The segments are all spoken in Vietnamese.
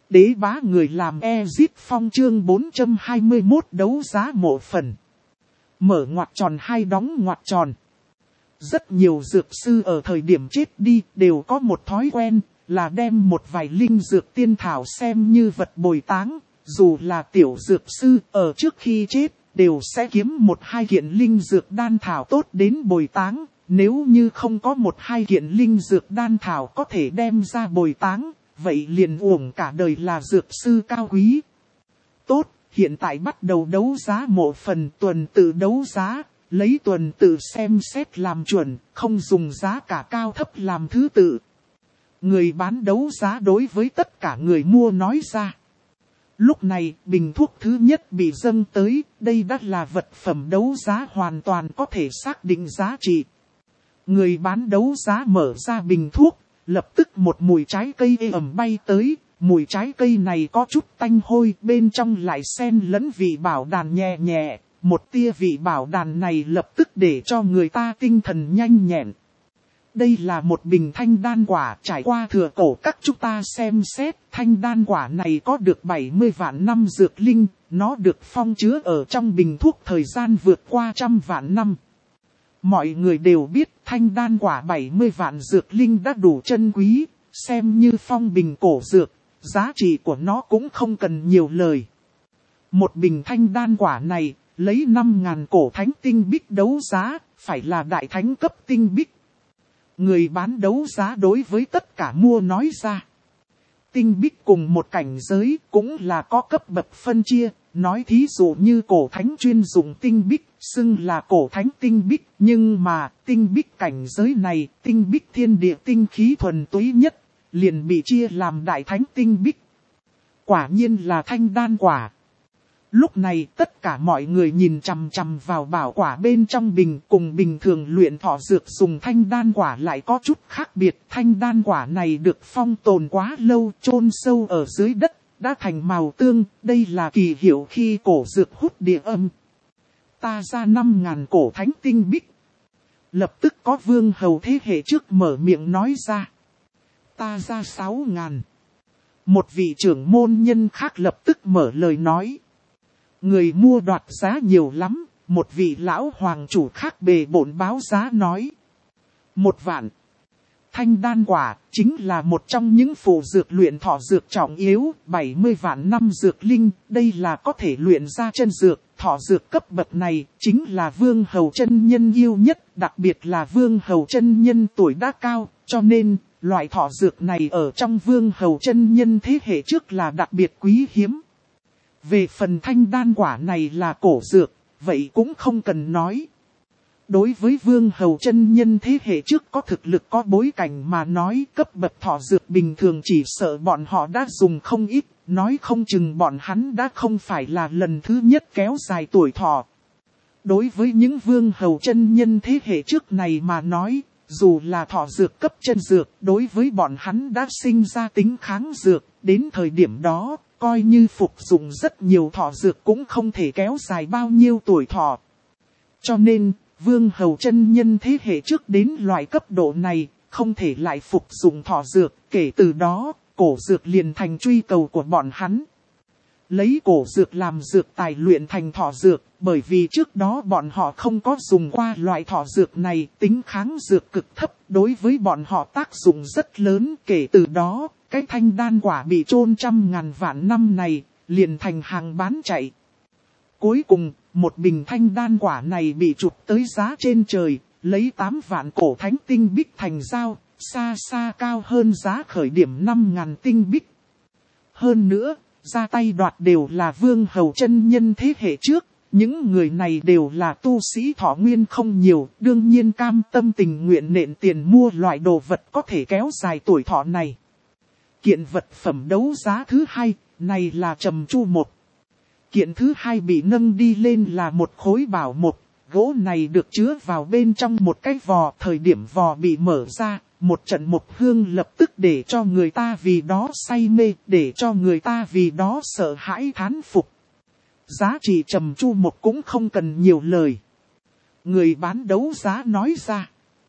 Đế bá người làm Ezit Phong chương 421 đấu giá mộ phần. Mở ngoặc tròn hay đóng ngoặc tròn. Rất nhiều dược sư ở thời điểm chết đi đều có một thói quen là đem một vài linh dược tiên thảo xem như vật bồi táng. Dù là tiểu dược sư ở trước khi chết đều sẽ kiếm một hai kiện linh dược đan thảo tốt đến bồi táng. Nếu như không có một hai kiện linh dược đan thảo có thể đem ra bồi táng, vậy liền uổng cả đời là dược sư cao quý. Tốt, hiện tại bắt đầu đấu giá mộ phần, tuần tự đấu giá, lấy tuần tự xem xét làm chuẩn, không dùng giá cả cao thấp làm thứ tự. Người bán đấu giá đối với tất cả người mua nói ra. Lúc này, bình thuốc thứ nhất bị dâng tới, đây đã là vật phẩm đấu giá hoàn toàn có thể xác định giá trị. Người bán đấu giá mở ra bình thuốc, lập tức một mùi trái cây ê ẩm bay tới, mùi trái cây này có chút tanh hôi, bên trong lại xen lẫn vị bảo đàn nhẹ nhẹ, một tia vị bảo đàn này lập tức để cho người ta tinh thần nhanh nhẹn. Đây là một bình thanh đan quả trải qua thừa cổ các chúng ta xem xét, thanh đan quả này có được 70 vạn năm dược linh, nó được phong chứa ở trong bình thuốc thời gian vượt qua 100 vạn năm. Mọi người đều biết thanh đan quả 70 vạn dược linh đã đủ chân quý, xem như phong bình cổ dược, giá trị của nó cũng không cần nhiều lời. Một bình thanh đan quả này, lấy 5.000 cổ thánh tinh bích đấu giá, phải là đại thánh cấp tinh bích. Người bán đấu giá đối với tất cả mua nói ra. Tinh bích cùng một cảnh giới cũng là có cấp bậc phân chia, nói thí dụ như cổ thánh chuyên dụng tinh bích, xưng là cổ thánh tinh bích, nhưng mà tinh bích cảnh giới này, tinh bích thiên địa tinh khí thuần túy nhất, liền bị chia làm đại thánh tinh bích. Quả nhiên là thanh đan quả. Lúc này tất cả mọi người nhìn chằm chằm vào bảo quả bên trong bình, cùng bình thường luyện thọ dược dùng thanh đan quả lại có chút khác biệt. Thanh đan quả này được phong tồn quá lâu, chôn sâu ở dưới đất, đã thành màu tương, đây là kỳ hiệu khi cổ dược hút địa âm. Ta ra 5.000 cổ thánh tinh bích. Lập tức có vương hầu thế hệ trước mở miệng nói ra. Ta ra 6.000. Một vị trưởng môn nhân khác lập tức mở lời nói. Người mua đoạt giá nhiều lắm, một vị lão hoàng chủ khác bề bộn báo giá nói. 1 vạn. Thanh đan quả chính là một trong những phụ dược luyện thọ dược trọng yếu, 70 vạn năm dược linh, đây là có thể luyện ra chân dược, thọ dược cấp bậc này chính là vương hầu chân nhân yêu nhất, đặc biệt là vương hầu chân nhân tuổi đã cao, cho nên loại thọ dược này ở trong vương hầu chân nhân thế hệ trước là đặc biệt quý hiếm. Về phần thanh đan quả này là cổ dược, vậy cũng không cần nói. Đối với vương hầu chân nhân thế hệ trước có thực lực có bối cảnh mà nói cấp bậc thọ dược bình thường chỉ sợ bọn họ đã dùng không ít, nói không chừng bọn hắn đã không phải là lần thứ nhất kéo dài tuổi thọ. Đối với những vương hầu chân nhân thế hệ trước này mà nói, dù là thọ dược cấp chân dược, đối với bọn hắn đã sinh ra tính kháng dược, đến thời điểm đó, coi như phục dụng rất nhiều thọ dược cũng không thể kéo dài bao nhiêu tuổi thọ. Cho nên, vương hầu chân nhân thế hệ trước đến loại cấp độ này, không thể lại phục dụng thọ dược, kể từ đó, cổ dược liền thành truy cầu của bọn hắn. Lấy cổ dược làm dược tài luyện thành thọ dược, bởi vì trước đó bọn họ không có dùng qua loại thọ dược này, tính kháng dược cực thấp, đối với bọn họ tác dụng rất lớn, kể từ đó, cái thanh đan quả bị chôn 100.000 vạn năm này, liền thành hàng bán chạy. Cuối cùng, một bình thanh đan quả này bị chụp tới giá trên trời, lấy 8 vạn cổ thánh tinh bích thành giao, xa xa cao hơn giá khởi điểm 5.000 tinh bích. Hơn nữa, ra tay đoạt đều là vương hầu chân nhân thế hệ trước, những người này đều là tu sĩ thọ nguyên không nhiều, đương nhiên cam tâm tình nguyện nện tiền mua loại đồ vật có thể kéo dài tuổi thọ này. Kiện vật phẩm đấu giá thứ hai, này là trầm chu một. Kiện thứ hai bị nâng đi lên là một khối bảo một, gỗ này được chứa vào bên trong một cái vò, thời điểm vò bị mở ra, một trận một hương lập tức để cho người ta vì đó say mê, để cho người ta vì đó sợ hãi thán phục. Giá trị trầm chu một cũng không cần nhiều lời. Người bán đấu giá nói ra.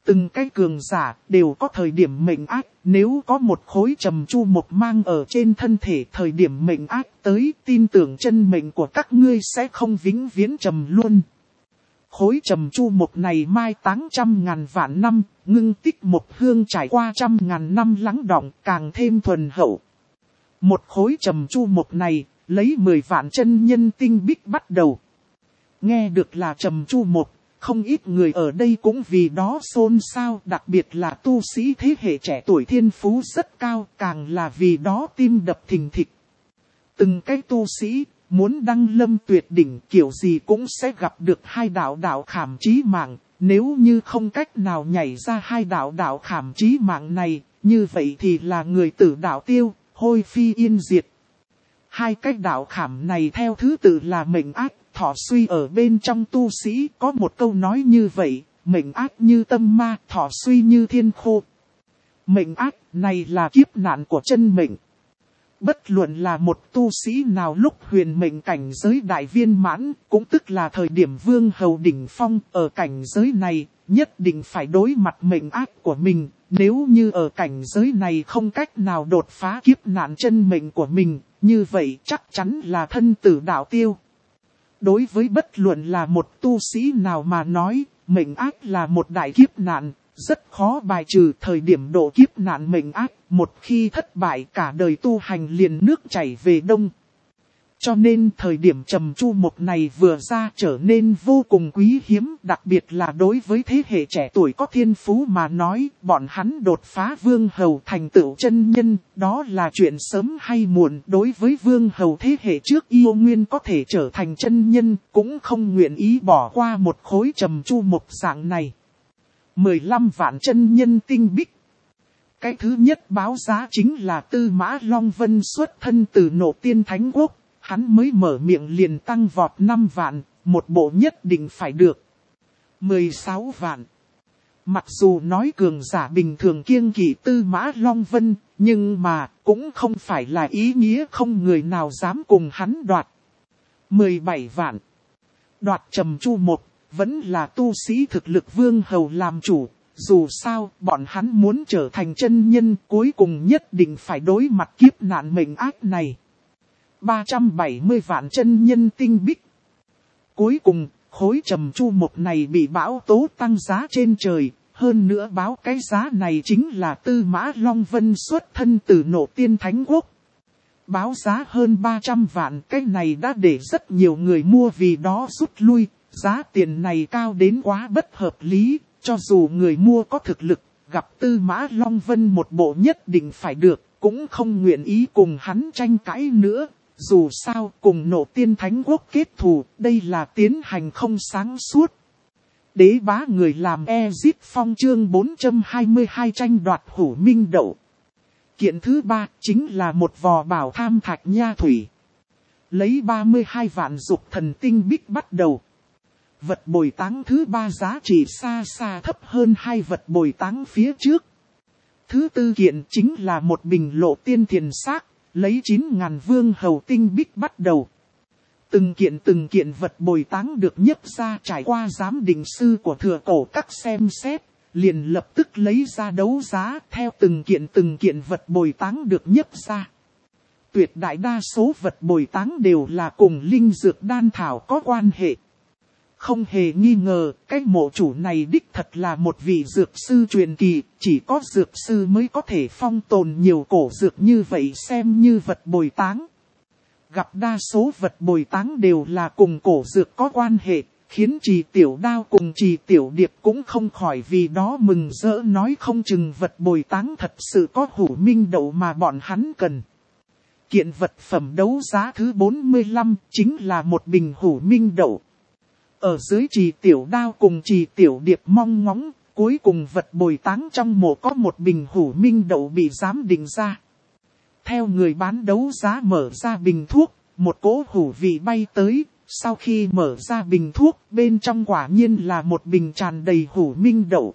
Từng cái cường giả đều có thời điểm mệnh ác, nếu có một khối trầm chu mộc mang ở trên thân thể thời điểm mệnh ác tới, tin tưởng chân mệnh của các ngươi sẽ không vĩnh viễn trầm luôn. Khối trầm chu mộc này mai táng 100.000 vạn năm, ngưng tích một hương trải qua 100.000 năm lắng đọng, càng thêm thuần hậu. Một khối trầm chu mộc này, lấy 10 vạn chân nhân tinh bích bắt đầu. Nghe được là trầm chu mộc, không ít người ở đây cũng vì đó xôn xao, đặc biệt là tu sĩ thế hệ trẻ tuổi thiên phú rất cao, càng là vì đó tim đập thình thịch. Từng cái tu sĩ, muốn đăng lâm tuyệt đỉnh kiểu gì cũng sẽ gặp được hai đạo khảm chí mạng, nếu như không cách nào nhảy ra hai đạo khảm chí mạng này, như vậy thì là người tử đạo tiêu, hôi phi yên diệt. Hai cái đạo khảm này theo thứ tự là mệnh ác, thọ suy ở bên trong tu sĩ, có một câu nói như vậy, mệnh ác như tâm ma, thọ suy như thiên khô. Mệnh ác này là kiếp nạn của chân mệnh. Bất luận là một tu sĩ nào lúc huyền mệnh cảnh giới đại viên mãn, cũng tức là thời điểm vương hầu đỉnh phong, ở cảnh giới này, nhất định phải đối mặt mệnh ác của mình, nếu như ở cảnh giới này không cách nào đột phá kiếp nạn chân mệnh của mình, như vậy chắc chắn là thân tử đạo tiêu. Đối với bất luận là một tu sĩ nào mà nói, mệnh ác là một đại kiếp nạn, rất khó bài trừ. Thời điểm độ kiếp nạn mệnh ác, một khi thất bại cả đời tu hành liền nước chảy về đông. Cho nên thời điểm trầm chu mộc này vừa ra trở nên vô cùng quý hiếm, đặc biệt là đối với thế hệ trẻ tuổi có thiên phú mà nói, bọn hắn đột phá vương hầu thành tựu chân nhân, đó là chuyện sớm hay muộn. Đối với vương hầu thế hệ trước yêu nguyên có thể trở thành chân nhân, cũng không nguyện ý bỏ qua một khối trầm chu mộc dạng này. 15 vạn chân nhân tinh bích. Cái thứ nhất báo giá chính là Tư Mã Long Vân xuất thân từ Nộ Tiên Thánh Quốc. Hắn mới mở miệng liền tăng vọt 5 vạn, một bộ nhất định phải được. 16 vạn. Mặc dù nói cường giả bình thường kiêng kỵ Tư Mã Long Vân, nhưng mà cũng không phải là ý nghĩa không người nào dám cùng hắn đoạt. 17 vạn. Đoạt trầm chu mộc, vẫn là tu sĩ thực lực vương hầu làm chủ. Dù sao, bọn hắn muốn trở thành chân nhân cuối cùng nhất định phải đối mặt kiếp nạn mệnh ác này. 370 vạn chân nhân tinh bích. Cuối cùng, khối trầm chu mộc này bị bão tố tăng giá trên trời. Hơn nữa báo cái giá này chính là Tư Mã Long Vân xuất thân từ Nộ Tiên Thánh Quốc. Báo giá hơn 300 vạn, cái này đã để rất nhiều người mua vì đó rút lui. Giá tiền này cao đến quá bất hợp lý, cho dù người mua có thực lực, gặp Tư Mã Long Vân một bộ nhất định phải được, cũng không nguyện ý cùng hắn tranh cãi nữa. Dù sao cùng Nộ Tiên Thánh Quốc kết thù, đây là tiến hành không sáng suốt. Đế bá người làm Ezit Phong chương 422 tranh đoạt Hủ Minh Đậu. Kiện thứ 3 chính là một vò bảo tham thạch nha thủy. Lấy 32 vạn dục thần tinh bích bắt đầu. Vật bồi táng thứ 3 giá trị xa xa thấp hơn hai vật bồi táng phía trước. Thứ tư kiện chính là một bình lộ tiên thiền xác. Lấy 9.000 vương hầu tinh bích bắt đầu. Từng kiện vật bồi táng được nhấp ra trải qua giám định sư của thừa cổ các xem xét, liền lập tức lấy ra đấu giá theo từng kiện vật bồi táng được nhấp ra. Tuyệt đại đa số vật bồi táng đều là cùng linh dược đan thảo có quan hệ. Không hề nghi ngờ, cái mộ chủ này đích thật là một vị dược sư truyền kỳ, chỉ có dược sư mới có thể phong tồn nhiều cổ dược như vậy xem như vật bồi táng. Gặp đa số vật bồi táng đều là cùng cổ dược có quan hệ, khiến Trì Tiểu Đao cùng Trì Tiểu Điệp cũng không khỏi vì đó mừng rỡ nói không chừng vật bồi táng thật sự có Hủ Minh Đậu mà bọn hắn cần. Kiện vật phẩm đấu giá thứ 45 chính là một bình Hủ Minh Đậu. Ở dưới Trì Tiểu Đao cùng Trì Tiểu Điệp mong ngóng, cuối cùng vật bồi táng trong mộ có một bình Hủ Minh Đậu bị giám định ra. Theo người bán đấu giá mở ra bình thuốc, một cỗ hủ vị bay tới, sau khi mở ra bình thuốc, bên trong quả nhiên là một bình tràn đầy Hủ Minh Đậu.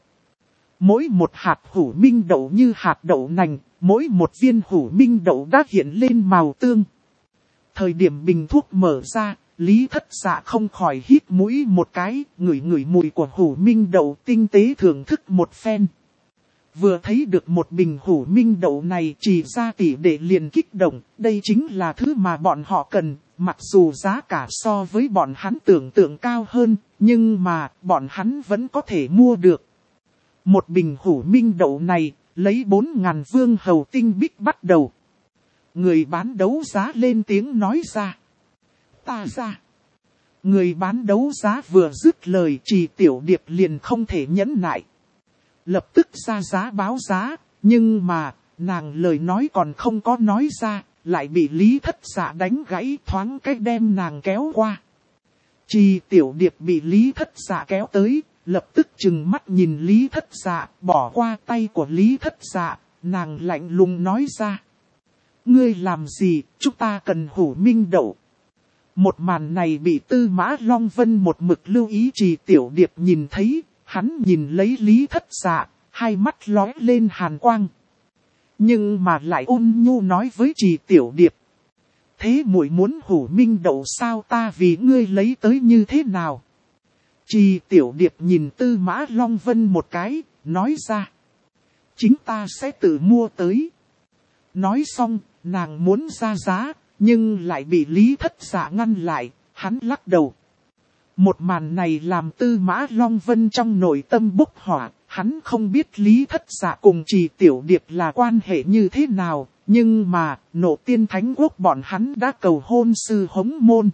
Mỗi một hạt Hủ Minh Đậu như hạt đậu nành, mỗi một viên Hủ Minh Đậu đã hiện lên màu tương. Thời điểm bình thuốc mở ra, Lý Thất Dạ không khỏi hít mũi một cái, ngửi ngửi mùi của hủ minh đậu, tinh tế thưởng thức một phen. Vừa thấy được một bình hủ minh đậu này, Trì gia tỷ đệ liền kích động, đây chính là thứ mà bọn họ cần, mặc dù giá cả so với bọn hắn tưởng tượng cao hơn, nhưng mà bọn hắn vẫn có thể mua được. Một bình hủ minh đậu này, lấy 4.000 vương hầu tinh bích bắt đầu. Người bán đấu giá lên tiếng nói ra. Ta ra. Người bán đấu giá vừa dứt lời, Trì Tiểu Điệp liền không thể nhẫn nại. Lập tức ra giá báo giá, nhưng mà, nàng lời nói còn không có nói ra, lại bị Lý Thất Dạ đánh gãy, thoáng cách đem nàng kéo qua. Trì Tiểu Điệp bị Lý Thất Dạ kéo tới, lập tức trừng mắt nhìn Lý Thất Dạ, bỏ qua tay của Lý Thất Dạ, nàng lạnh lùng nói ra. Ngươi làm gì, chúng ta cần hủ minh đậu. Một màn này bị Tư Mã Long Vân một mực lưu ý. Trì Tiểu Điệp nhìn thấy, hắn nhìn lấy Lý Thất Dạ, hai mắt lóe lên hàn quang. Nhưng mà lại ôn nhu nói với Trì Tiểu Điệp. Thế muội muốn hủ minh đậu sao, ta vì ngươi lấy tới như thế nào? Trì Tiểu Điệp nhìn Tư Mã Long Vân một cái, nói ra. Chính ta sẽ tự mua tới. Nói xong, nàng muốn ra giá, nhưng lại bị Lý Thất Dạ ngăn lại, hắn lắc đầu. Một màn này làm Tư Mã Long Vân trong nội tâm bốc hỏa, hắn không biết Lý Thất Dạ cùng Trì Tiểu Điệp là quan hệ như thế nào, nhưng mà, Nộ Tiên Thánh Quốc bọn hắn đã cầu hôn sư hống môn.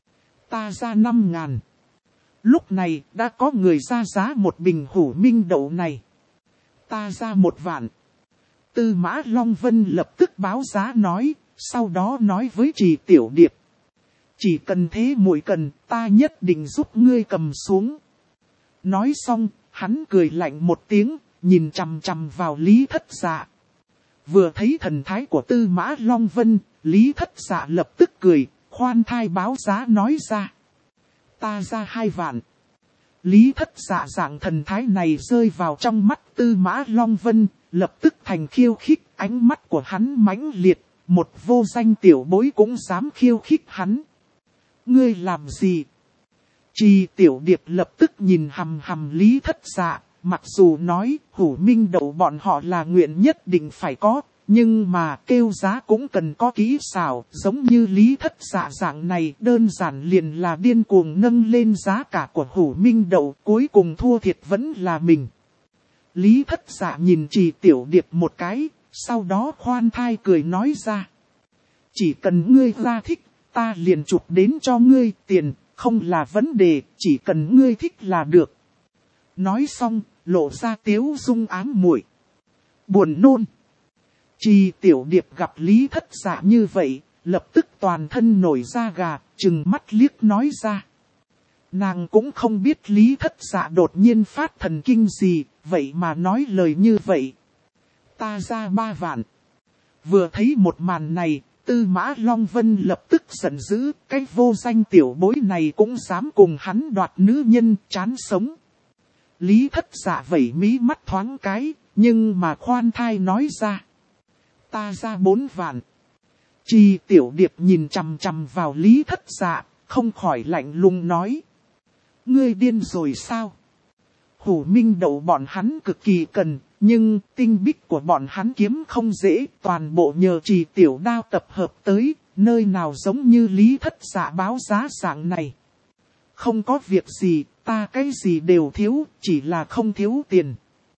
Ta ra 5.000. Lúc này, đã có người ra giá một bình hủ minh đậu này. Ta ra 1 vạn. Tư Mã Long Vân lập tức báo giá nói, sau đó nói với Trì Tiểu Điệp. Chỉ cần thế muội cần, ta nhất định giúp ngươi cầm xuống. Nói xong, hắn cười lạnh một tiếng, nhìn chằm chằm vào Lý Thất Dạ. Vừa thấy thần thái của Tư Mã Long Vân, Lý Thất Dạ lập tức cười, khoan thai báo giá nói ra. Ta ra 2 vạn. Lý Thất Dạ dạng thần thái này rơi vào trong mắt Tư Mã Long Vân, lập tức thành khiêu khích, ánh mắt của hắn mãnh liệt, một vô danh tiểu bối cũng dám khiêu khích hắn. Ngươi làm gì? Trì Tiểu Điệp lập tức nhìn hằm hằm Lý Thất Dạ, mặc dù nói hủ minh đậu bọn họ là nguyện nhất định phải có, nhưng mà kêu giá cũng cần có kỹ xảo, giống như Lý Thất Dạ dạng này đơn giản liền là điên cuồng nâng lên giá cả của hủ minh đậu, cuối cùng thua thiệt vẫn là mình. Lý Thất Dạ nhìn Trì Tiểu Điệp một cái, sau đó khoan thai cười nói ra. Chỉ cần ngươi ra thích, ta liền chụp đến cho ngươi tiền, không là vấn đề, chỉ cần ngươi thích là được. Nói xong, lộ ra tiếu dung ám muội. Buồn nôn. Trì Tiểu Điệp gặp Lý Thất Dạ như vậy, lập tức toàn thân nổi da gà, trừng mắt liếc nói ra. Nàng cũng không biết Lý Thất Dạ đột nhiên phát thần kinh gì, vậy mà nói lời như vậy. Ta ra 3 vạn. Vừa thấy một màn này, Tư Mã Long Vân lập tức giận dữ, cái vô danh tiểu bối này cũng dám cùng hắn đoạt nữ nhân, chán sống. Lý Thất Dạ vẩy mí mắt thoáng cái, nhưng mà khoan thai nói ra. Ta ra 4 vạn. Trì Tiểu Điệp nhìn chằm chằm vào Lý Thất Dạ, không khỏi lạnh lùng nói. Ngươi điên rồi sao? Hủ minh đậu bọn hắn cực kỳ cần, nhưng tinh bích của bọn hắn kiếm không dễ, toàn bộ nhờ Trì Tiểu Đao tập hợp tới, nơi nào giống như Lý Thất Dạ báo giá dạng này. Không có việc gì, ta cái gì đều thiếu, chỉ là không thiếu tiền.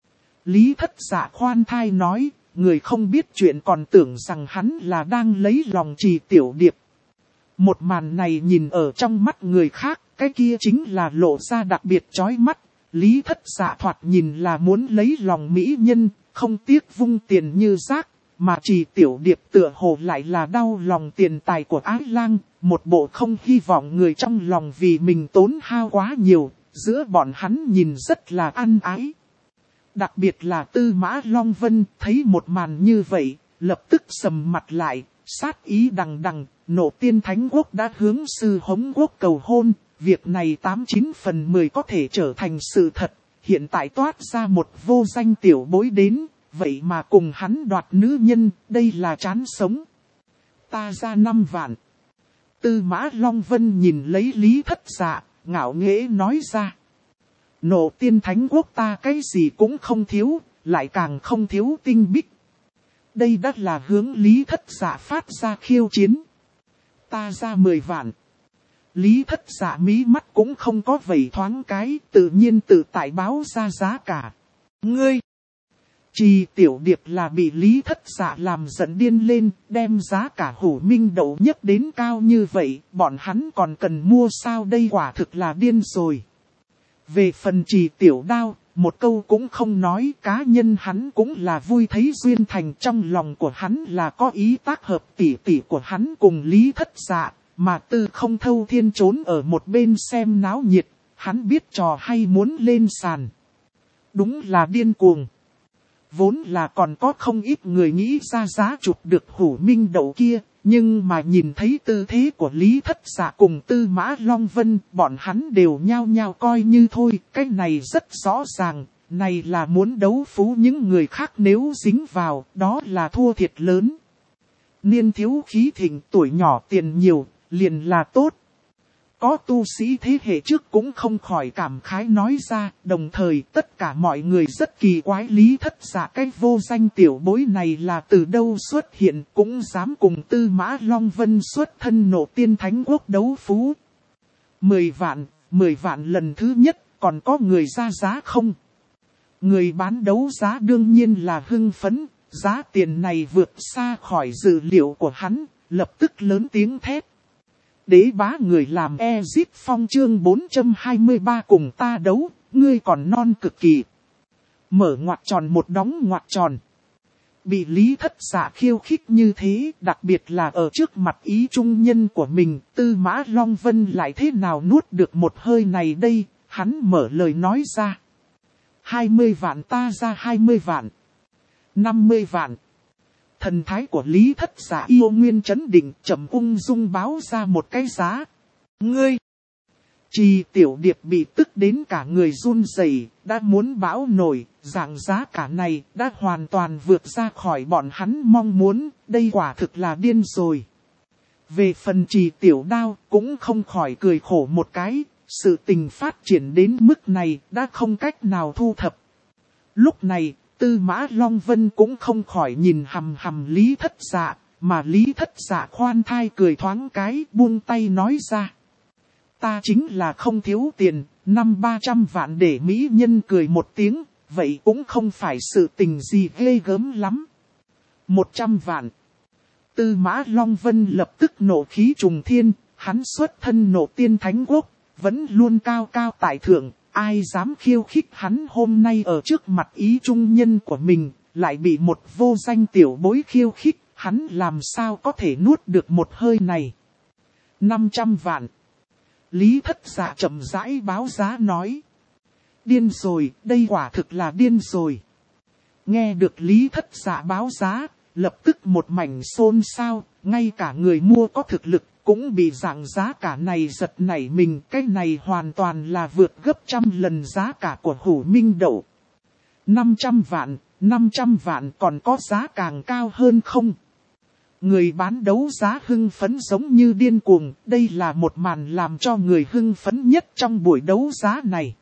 Lý Thất Dạ khoan thai nói, người không biết chuyện còn tưởng rằng hắn là đang lấy lòng Trì Tiểu Điệp. Một màn này nhìn ở trong mắt người khác, cái kia chính là lộ ra đặc biệt chói mắt. Lý Thất Dạ thoạt nhìn là muốn lấy lòng mỹ nhân, không tiếc vung tiền như rác, mà Trì Tiểu Điệp tựa hồ lại là đau lòng tiền tài của Ái Lang, một bộ không hy vọng người trong lòng vì mình tốn hao quá nhiều, giữa bọn hắn nhìn rất là ăn ái. Đặc biệt là Tư Mã Long Vân thấy một màn như vậy, lập tức sầm mặt lại, sát ý đằng đằng, Nộ Tiên Thánh Quốc đã hướng sư hống quốc cầu hôn. Việc này 89 phần 10 có thể trở thành sự thật, hiện tại toát ra một vô danh tiểu bối đến, vậy mà cùng hắn đoạt nữ nhân, đây là chán sống. Ta ra 5 vạn. Tư Mã Long Vân nhìn lấy Lý Thất Dạ, ngạo nghễ nói ra. Nộ Tiên Thánh Quốc ta cái gì cũng không thiếu, lại càng không thiếu tinh bích. Đây đã là hướng Lý Thất Dạ phát ra khiêu chiến. Ta ra 10 vạn. Lý Thất Dạ mí mắt cũng không có vẩy thoáng cái, tự nhiên tự tại báo ra giá cả. Ngươi! Trì Tiểu Điệp là bị Lý Thất Dạ làm giận điên lên, đem giá cả Hủ Minh Đậu nhất đến cao như vậy, bọn hắn còn cần mua sao, đây quả thực là điên rồi. Về phần Trì Tiểu Đao, một câu cũng không nói, cá nhân hắn cũng là vui thấy duyên thành, trong lòng của hắn là có ý tác hợp tỷ tỷ của hắn cùng Lý Thất Dạ, mà Tư Không Thâu Thiên trốn ở một bên xem náo nhiệt, hắn biết trò hay muốn lên sàn. Đúng là điên cuồng. Vốn là còn có không ít người nghĩ ra giá chụp được Hủ Minh Đậu kia, nhưng mà nhìn thấy tư thế của Lý Thất Dạ cùng Tư Mã Long Vân, bọn hắn đều nhao nhao coi như thôi, cái này rất rõ ràng, này là muốn đấu phú những người khác, nếu dính vào, đó là thua thiệt lớn. Niên thiếu khí thịnh, tuổi nhỏ tiền nhiều, liền là tốt. Có tu sĩ thế hệ trước cũng không khỏi cảm khái nói ra, đồng thời tất cả mọi người rất kỳ quái Lý Thất Dạ cái vô danh tiểu bối này là từ đâu xuất hiện, cũng dám cùng Tư Mã Long Vân xuất thân Nộ Tiên Thánh Quốc đấu phú. 10 vạn lần thứ nhất, còn có người ra giá không? Người bán đấu giá đương nhiên là hưng phấn, giá tiền này vượt xa khỏi dự liệu của hắn, lập tức lớn tiếng thét. Đế bá người làm Ezit Phong chương 423 cùng ta đấu, ngươi còn non cực kỳ. Mở ngoặc tròn một đóng ngoặc tròn. Bị Lý Thất Dạ khiêu khích như thế, đặc biệt là ở trước mặt ý trung nhân của mình, Tư Mã Long Vân lại thế nào nuốt được một hơi này đây, hắn mở lời nói ra. 20 vạn ta ra 20 vạn. 50 vạn. Thần thái của Lý Thất Dạ yêu nguyên chấn định, chậm ung dung báo ra một cái giá. Ngươi! Trì Tiểu Điệp bị tức đến cả người run rẩy, đã muốn bão nổi, dạng giá cả này đã hoàn toàn vượt ra khỏi bọn hắn mong muốn, đây quả thực là điên rồi. Về phần Trì Tiểu Đao cũng không khỏi cười khổ một cái, sự tình phát triển đến mức này đã không cách nào thu thập. Lúc này, Tư Mã Long Vân cũng không khỏi nhìn hằm hằm Lý Thất Dạ, mà Lý Thất Dạ khoan thai cười thoáng cái, buông tay nói ra. Ta chính là không thiếu tiền, 500-300 vạn để mỹ nhân cười một tiếng, vậy cũng không phải sự tình gì ghê gớm lắm. 100 vạn. Tư Mã Long Vân lập tức nộ khí trùng thiên, hắn xuất thân Nộ Tiên Thánh Quốc, vẫn luôn cao cao tại thượng. Ai dám khiêu khích hắn hôm nay ở trước mặt ý trung nhân của mình, lại bị một vô danh tiểu bối khiêu khích, hắn làm sao có thể nuốt được một hơi này. 500 vạn. Lý Thất Dạ chậm rãi báo giá nói. Điên rồi, đây quả thực là điên rồi. Nghe được Lý Thất Dạ báo giá, lập tức một mảnh xôn xao, ngay cả người mua có thực lực cũng bị dạng giá cả này giật nảy mình, cái này hoàn toàn là vượt gấp trăm lần giá cả của Hủ Minh Đậu. 500 vạn còn có giá càng cao hơn không? Người bán đấu giá hưng phấn giống như điên cuồng, đây là một màn làm cho người hưng phấn nhất trong buổi đấu giá này.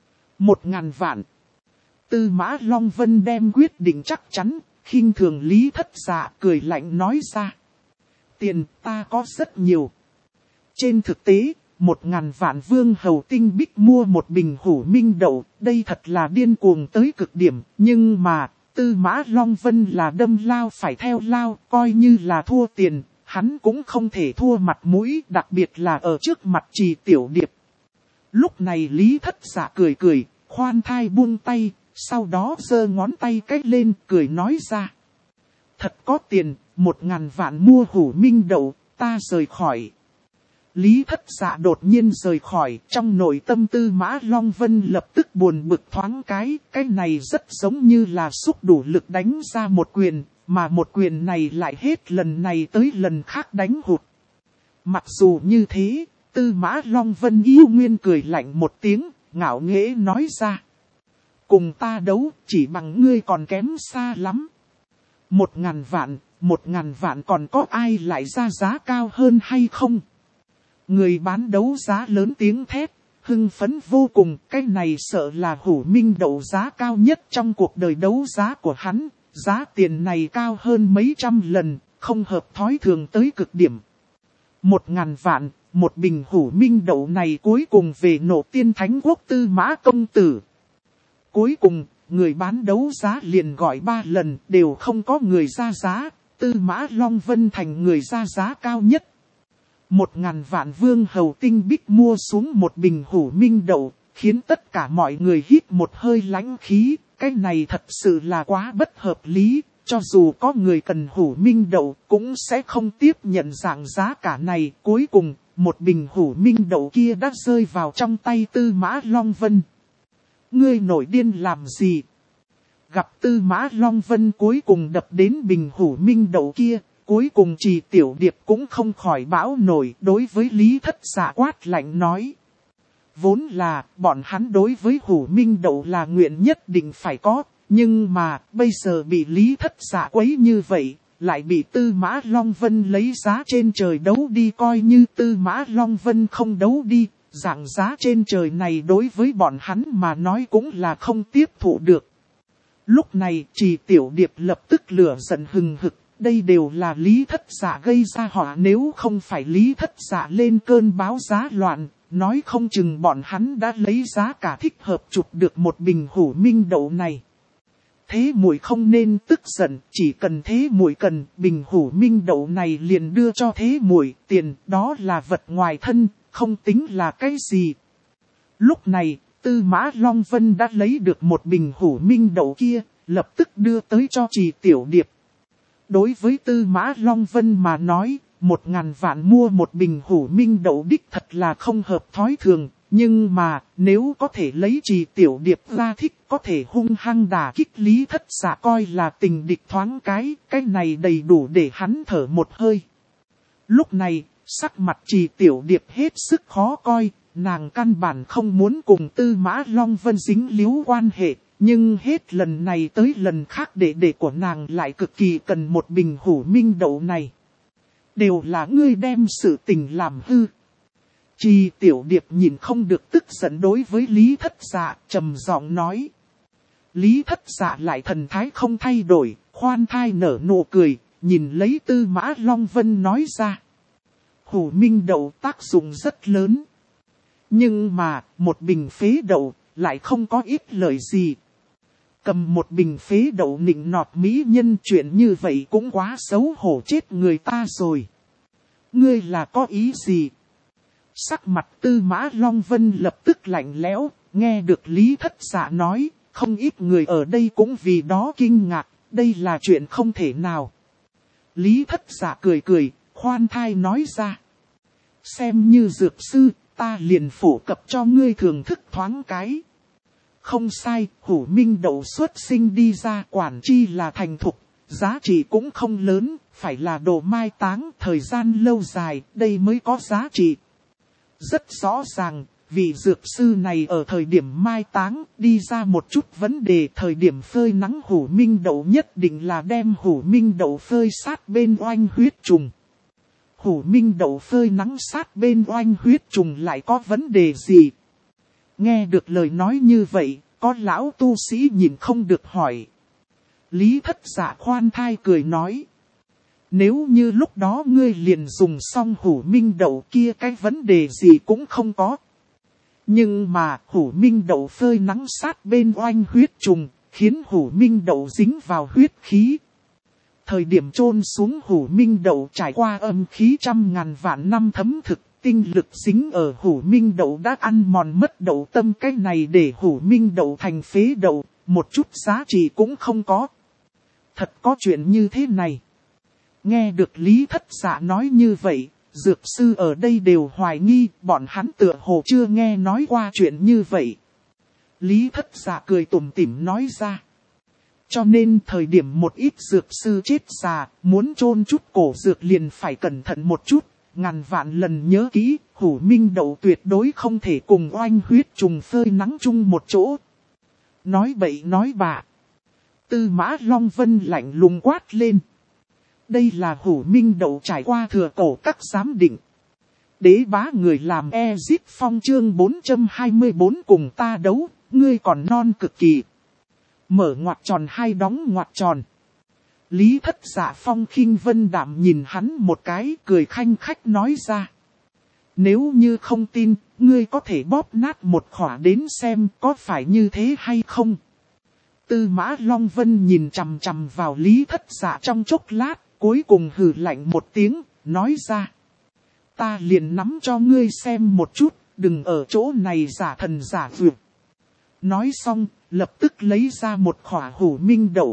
1000 vạn. Tư Mã Long Vân đem quyết định chắc chắn, khinh thường Lý Thất Dạ cười lạnh nói ra. Tiền ta có rất nhiều. Trên thực tế, 1000 vạn vương hầu tinh bích mua một bình Hủ Minh Đậu, đây thật là điên cuồng tới cực điểm, nhưng mà, Tư Mã Long Vân là đâm lao phải theo lao, coi như là thua tiền, hắn cũng không thể thua mặt mũi, đặc biệt là ở trước mặt Trì Tiểu Điệp. Lúc này Lý Thất Dạ cười cười, khoan thai buông tay, sau đó giơ ngón tay cách lên cười nói ra. Thật có tiền, 1000 vạn mua Hủ Minh Đậu, ta rời khỏi. Lý Thất Dạ đột nhiên rời khỏi, trong nội tâm Tư Mã Long Vân lập tức buồn bực thoáng cái này rất giống như là xúc đủ lực đánh ra một quyền, mà một quyền này lại hết lần này tới lần khác đánh hụt. Mặc dù như thế, Tư Mã Long Vân yêu nguyên cười lạnh một tiếng, ngạo nghễ nói ra. Cùng ta đấu, chỉ bằng ngươi còn kém xa lắm. 1000 vạn còn có ai lại ra giá cao hơn hay không? Người bán đấu giá lớn tiếng thét, hưng phấn vô cùng, cái này sợ là Hủ Minh Đậu giá cao nhất trong cuộc đời đấu giá của hắn, giá tiền này cao hơn mấy trăm lần, không hợp thói thường tới cực điểm. 1.000 vạn, một bình Hủ Minh Đậu này cuối cùng về nổ Tiên Thánh Quốc Tư Mã công tử. Cuối cùng, người bán đấu giá liền gọi 3 lần, đều không có người ra giá, Tư Mã Long Vân thành người ra giá cao nhất. 1.000 vạn Vương Hầu Tinh Bích mua xuống một bình Hủ Minh Đậu, khiến tất cả mọi người hít một hơi lãnh khí, cái này thật sự là quá bất hợp lý, cho dù có người cần Hủ Minh Đậu cũng sẽ không tiếp nhận dạng giá cả này. Cuối cùng, một bình Hủ Minh Đậu kia đã rơi vào trong tay Tư Mã Long Vân. Ngươi nổi điên làm gì? Gặp Tư Mã Long Vân cuối cùng đập đến bình Hủ Minh Đậu kia, cuối cùng Trì Tiểu Điệp cũng không khỏi bão nổi, đối với Lý Thất Dạ quát lạnh nói. Vốn là bọn hắn đối với Hủ Minh Đậu là nguyện nhất định phải có, nhưng mà bây giờ bị Lý Thất Dạ quấy như vậy, lại bị Tư Mã Long Vân lấy giá trên trời đấu đi, coi như Tư Mã Long Vân không đấu đi, dạng giá trên trời này đối với bọn hắn mà nói cũng là không tiếp thụ được. Lúc này Trì Tiểu Điệp lập tức lửa giận hừng hực, đây đều là Lý Thất Dạ gây ra họa, nếu không phải Lý Thất Dạ lên cơn báo giá loạn, nói không chừng bọn hắn đã lấy giá cả thích hợp chụp được một bình Hủ Minh Đậu này. Thế muội không nên tức giận, chỉ cần thế muội cần, bình Hủ Minh Đậu này liền đưa cho thế muội, tiền đó là vật ngoài thân, không tính là cái gì. Lúc này, Tư Mã Long Vân đã lấy được một bình Hủ Minh Đậu kia, lập tức đưa tới cho Trì Tiểu Điệp. Đối với Tư Mã Long Vân mà nói, 1.000 vạn mua một bình Hủ Minh Đậu đích thật là không hợp thói thường, nhưng mà nếu có thể lấy Trì Tiểu Điệp ra thích, có thể hung hăng đả kích Lý Thất Dạ coi là tình địch thoáng cái này đầy đủ để hắn thở một hơi. Lúc này, sắc mặt Trì Tiểu Điệp hết sức khó coi, nàng căn bản không muốn cùng Tư Mã Long Vân dính líu quan hệ. Nhưng hết lần này tới lần khác đệ của nàng lại cực kỳ cần một bình Hủ Minh Đậu này. Đều là ngươi đem sự tình làm hư. Trì Tiểu Điệp nhìn không được tức giận đối với Lý Thất Dạ, trầm giọng nói. Lý Thất Dạ lại thần thái không thay đổi, khoan thai nở nụ cười, nhìn lấy Tư Mã Long Vân nói ra. Hủ Minh Đậu tác dụng rất lớn. Nhưng mà, một bình phế đậu lại không có ít lợi gì. Cầm một bình phế đậu nịnh nọt mỹ nhân, chuyện như vậy cũng quá xấu hổ chết người ta rồi. Ngươi là có ý gì? Sắc mặt Tư Mã Long Vân lập tức lạnh lẽo, nghe được Lý Thất Dạ nói, không ít người ở đây cũng vì đó kinh ngạc, đây là chuyện không thể nào. Lý Thất Dạ cười cười, khoan thai nói ra. Xem như dược sư, ta liền phổ cập cho ngươi thưởng thức thoáng cái. Không sai, Hủ Minh Đậu xuất sinh đi ra quản chi là thành thục, giá trị cũng không lớn, phải là đồ mai táng thời gian lâu dài, đây mới có giá trị. Rất rõ ràng, vị dược sư này ở thời điểm mai táng đi ra một chút vấn đề, thời điểm phơi nắng Hủ Minh Đậu nhất định là đem Hủ Minh Đậu phơi sát bên oanh huyết trùng. Hủ Minh Đậu phơi nắng sát bên oanh huyết trùng lại có vấn đề gì? Nghe được lời nói như vậy, có lão tu sĩ nhìn không được hỏi. Lý Thất Dạ khoan thai cười nói. Nếu như lúc đó ngươi liền dùng xong Hủ Minh Đậu kia, cái vấn đề gì cũng không có. Nhưng mà Hủ Minh Đậu phơi nắng sát bên oanh huyết trùng, khiến Hủ Minh Đậu dính vào huyết khí. Thời điểm chôn xuống Hủ Minh Đậu trải qua âm khí 100.000 vạn năm thấm thực. Tinh lực dính ở Hủ Minh Đậu đã ăn mòn mất đậu tâm, cái này để Hủ Minh Đậu thành phế đậu, một chút giá trị cũng không có. Thật có chuyện như thế này. Nghe được Lý Thất Dạ nói như vậy, dược sư ở đây đều hoài nghi, bọn hắn tựa hồ chưa nghe nói qua chuyện như vậy. Lý Thất Dạ cười tủm tỉm nói ra. Cho nên thời điểm một ít dược sư chết già, muốn chôn chút cổ dược liền phải cẩn thận một chút. Ngàn vạn lần nhớ kỹ, Hủ Minh Đậu tuyệt đối không thể cùng oanh huyết trùng phơi nắng chung một chỗ. Nói bậy nói bạ. Tư Mã Long Vân lạnh lùng quát lên. Đây là Hủ Minh Đậu trải qua thừa cổ các giám định. Đế bá người làm Ezic Phong chương 424 cùng ta đấu, ngươi còn non cực kỳ. Mở ngoặc tròn hai đóng ngoặc tròn. Lý Thất Dạ Phong khinh vân đạm nhìn hắn một cái, cười khanh khách nói ra. Nếu như không tin, ngươi có thể bóp nát một khỏa đến xem có phải như thế hay không. Tư Mã Long Vân nhìn chằm chằm vào Lý Thất Dạ trong chốc lát, cuối cùng hừ lạnh một tiếng, nói ra. Ta liền nắm cho ngươi xem một chút, đừng ở chỗ này giả thần giả vượt. Nói xong, lập tức lấy ra một khỏa hủ minh đậu.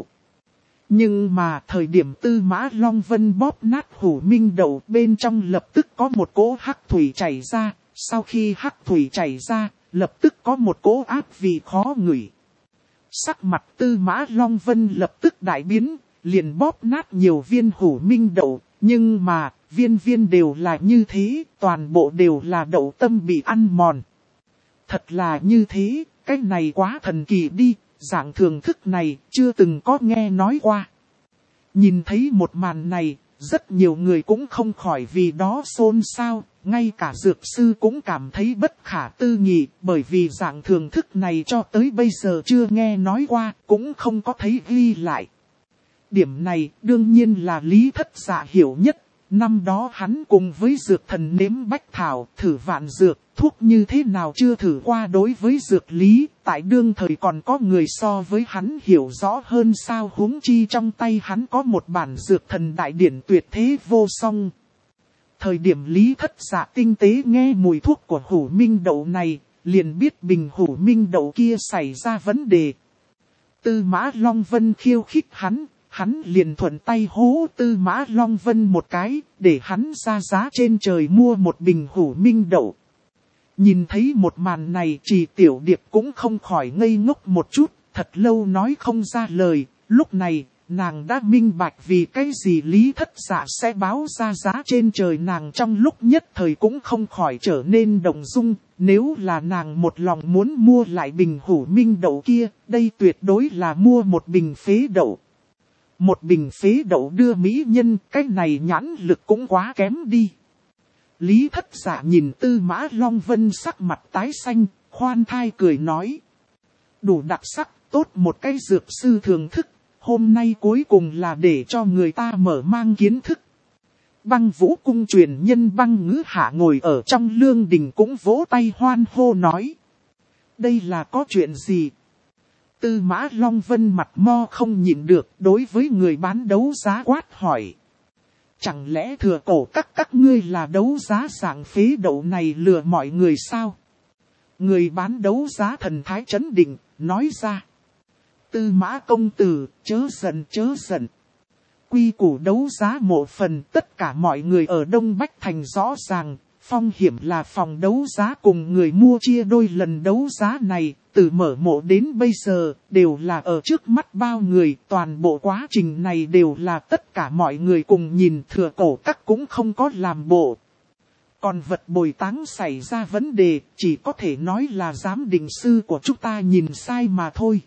Nhưng mà thời điểm Tư Mã Long Vân bóp nát hủ minh đậu, bên trong lập tức có một cỗ hắc thủy chảy ra. Sau khi hắc thủy chảy ra, lập tức có một cỗ ác vị khó ngửi. Sắc mặt Tư Mã Long Vân lập tức đại biến, liền bóp nát nhiều viên hủ minh đậu. Nhưng mà, viên viên đều là như thế, toàn bộ đều là đậu tâm bị ăn mòn. Thật là như thế, cái này quá thần kỳ đi, dạng thưởng thức này chưa từng có nghe nói qua. Nhìn thấy một màn này, rất nhiều người cũng không khỏi vì đó xôn xao, ngay cả dược sư cũng cảm thấy bất khả tư nghị, bởi vì dạng thưởng thức này cho tới bây giờ chưa nghe nói qua, cũng không có thấy ghi lại. Điểm này đương nhiên là Lý Thất Dạ hiểu nhất. Năm đó hắn cùng với dược thần nếm bách thảo, thử vạn dược, thuốc như thế nào chưa thử qua đối với dược lý, tại đương thời còn có người so với hắn hiểu rõ hơn sao, huống chi trong tay hắn có một bản dược thần đại điển tuyệt thế vô song. Thời điểm Lý Thất Dạ tinh tế nghe mùi thuốc của hủ minh đậu này, liền biết bình hủ minh đậu kia xảy ra vấn đề. Tư Mã Long Vân khiêu khích hắn liền thuận tay hố Tư Mã Long Vân một cái, để hắn ra giá trên trời mua một bình hủ minh đậu. Nhìn thấy một màn này Trì Tiểu Điệp cũng không khỏi ngây ngốc một chút, thật lâu nói không ra lời. Lúc này, nàng đã minh bạch vì cái gì Lý Thất Dạ sẽ báo ra giá trên trời, nàng trong lúc nhất thời cũng không khỏi trở nên động dung. Nếu là nàng một lòng muốn mua lại bình hủ minh đậu kia, đây tuyệt đối là mua một bình phế đậu. Một bình phế đậu đưa mỹ nhân, cái này nhãn lực cũng quá kém đi. Lý Thất Dạ nhìn Tư Mã Long Vân sắc mặt tái xanh, khoan thai cười nói. Đủ đặc sắc, tốt một cái dược sư thưởng thức, hôm nay cuối cùng là để cho người ta mở mang kiến thức. Băng Vũ cung truyền nhân Băng Ngữ Hạ ngồi ở trong lương đình cũng vỗ tay hoan hô nói. Đây là có chuyện gì? Tư Mã Long Vân mặt mo không nhịn được, đối với người bán đấu giá quát hỏi. Chẳng lẽ Thừa Cổ các ngươi là đấu giá dạng phế đậu này lừa mọi người sao? Người bán đấu giá thần thái trấn định, nói ra. Tư Mã công tử, chớ giận. Quy củ đấu giá mộ phần, tất cả mọi người ở Đông Bách Thành rõ ràng. Phong Hiểm là phòng đấu giá cùng người mua chia đôi lần đấu giá này, từ mở mộ đến bây giờ, đều là ở trước mắt bao người, toàn bộ quá trình này đều là tất cả mọi người cùng nhìn, Thừa Cổ các cũng không có làm bộ. Còn vật bồi táng xảy ra vấn đề, chỉ có thể nói là giám định sư của chúng ta nhìn sai mà thôi.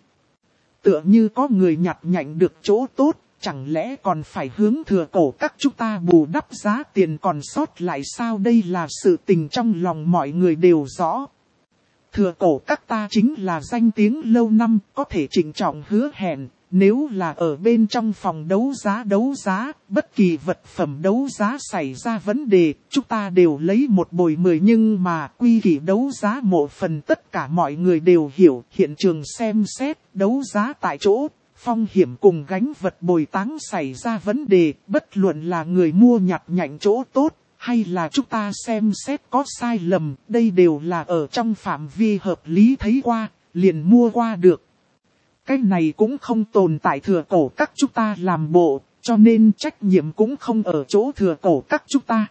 Tựa như có người nhặt nhạnh được chỗ tốt. Chẳng lẽ còn phải hướng Thừa Cổ các chúng ta bù đắp giá tiền còn sót lại sao? Đây là sự tình trong lòng mọi người đều rõ. Thừa Cổ các ta chính là danh tiếng lâu năm, có thể trịnh trọng hứa hẹn. Nếu là ở bên trong phòng đấu giá, bất kỳ vật phẩm đấu giá xảy ra vấn đề, chúng ta đều lấy một bồi 10. Nhưng mà quy kỷ đấu giá mộ phần tất cả mọi người đều hiểu, hiện trường xem xét, đấu giá tại chỗ. Phong Hiểm cùng gánh vật bồi táng xảy ra vấn đề, bất luận là người mua nhặt nhạnh chỗ tốt, hay là chúng ta xem xét có sai lầm, đây đều là ở trong phạm vi hợp lý thấy qua, liền mua qua được. Cái này cũng không tồn tại Thừa Cổ các chúng ta làm bộ, cho nên trách nhiệm cũng không ở chỗ Thừa Cổ các chúng ta.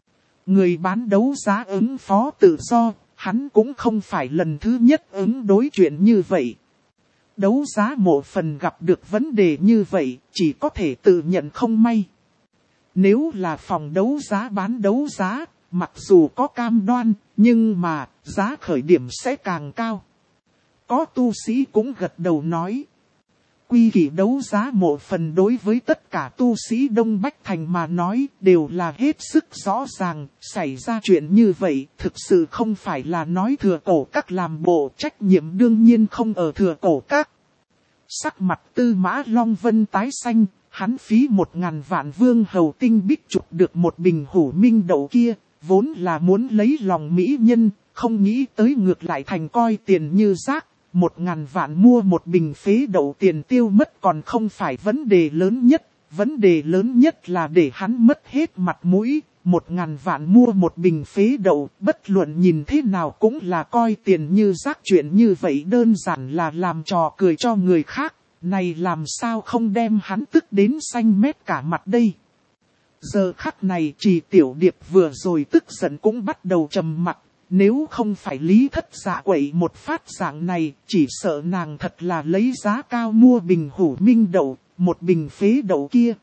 Người bán đấu giá ứng phó tự do, hắn cũng không phải lần thứ nhất ứng đối chuyện như vậy. Đấu giá mộ phần gặp được vấn đề như vậy, chỉ có thể tự nhận không may. Nếu là phòng đấu giá bán đấu giá, mặc dù có cam đoan, nhưng mà giá khởi điểm sẽ càng cao. Có tu sĩ cũng gật đầu nói. quy kỷ đấu giá mộ phần đối với tất cả tu sĩ Đông Bách Thành mà nói đều là hết sức rõ ràng. Xảy ra chuyện như vậy thực sự không phải là nói Thừa Cổ Các làm bộ, trách nhiệm đương nhiên không ở Thừa Cổ Các. Sắc mặt Tư Mã Long Vân tái xanh, hắn phí 1000 vạn vương hầu tinh bích chụp được một bình hủ minh đậu kia, vốn là muốn lấy lòng mỹ nhân, không nghĩ tới ngược lại thành coi tiền như rác. 1000 vạn mua một bình phế đậu tiền tiêu mất còn không phải vấn đề lớn nhất. Vấn đề lớn nhất là để hắn mất hết mặt mũi. 1000 vạn mua một bình phế đậu, bất luận nhìn thế nào cũng là coi tiền như rác. Chuyện như vậy đơn giản là làm trò cười cho người khác. Này làm sao không đem hắn tức đến xanh mét cả mặt đây. Giờ khắc này Trì Tiểu Điệp vừa rồi tức giận cũng bắt đầu trầm mặc. Nếu không phải Lý Thất Dạ quậy một phát dạng này, chỉ sợ nàng thật là lấy giá cao mua bình hủ minh đậu, một bình phế đậu kia.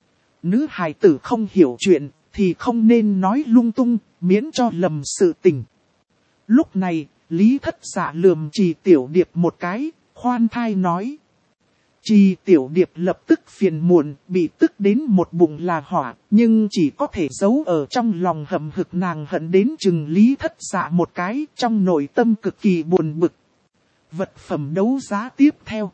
Nữ hài tử không hiểu chuyện, thì không nên nói lung tung, miễn cho lầm sự tình. Lúc này, Lý Thất Dạ lườm Trì Tiểu Điệp một cái, khoan thai nói. Trì Tiểu Điệp lập tức phiền muộn, bị tức đến một bụng là hỏa, nhưng chỉ có thể giấu ở trong lòng hậm hực. Nàng hận đến chừng Lý Thất Dạ một cái, trong nội tâm cực kỳ buồn bực. Vật phẩm đấu giá tiếp theo.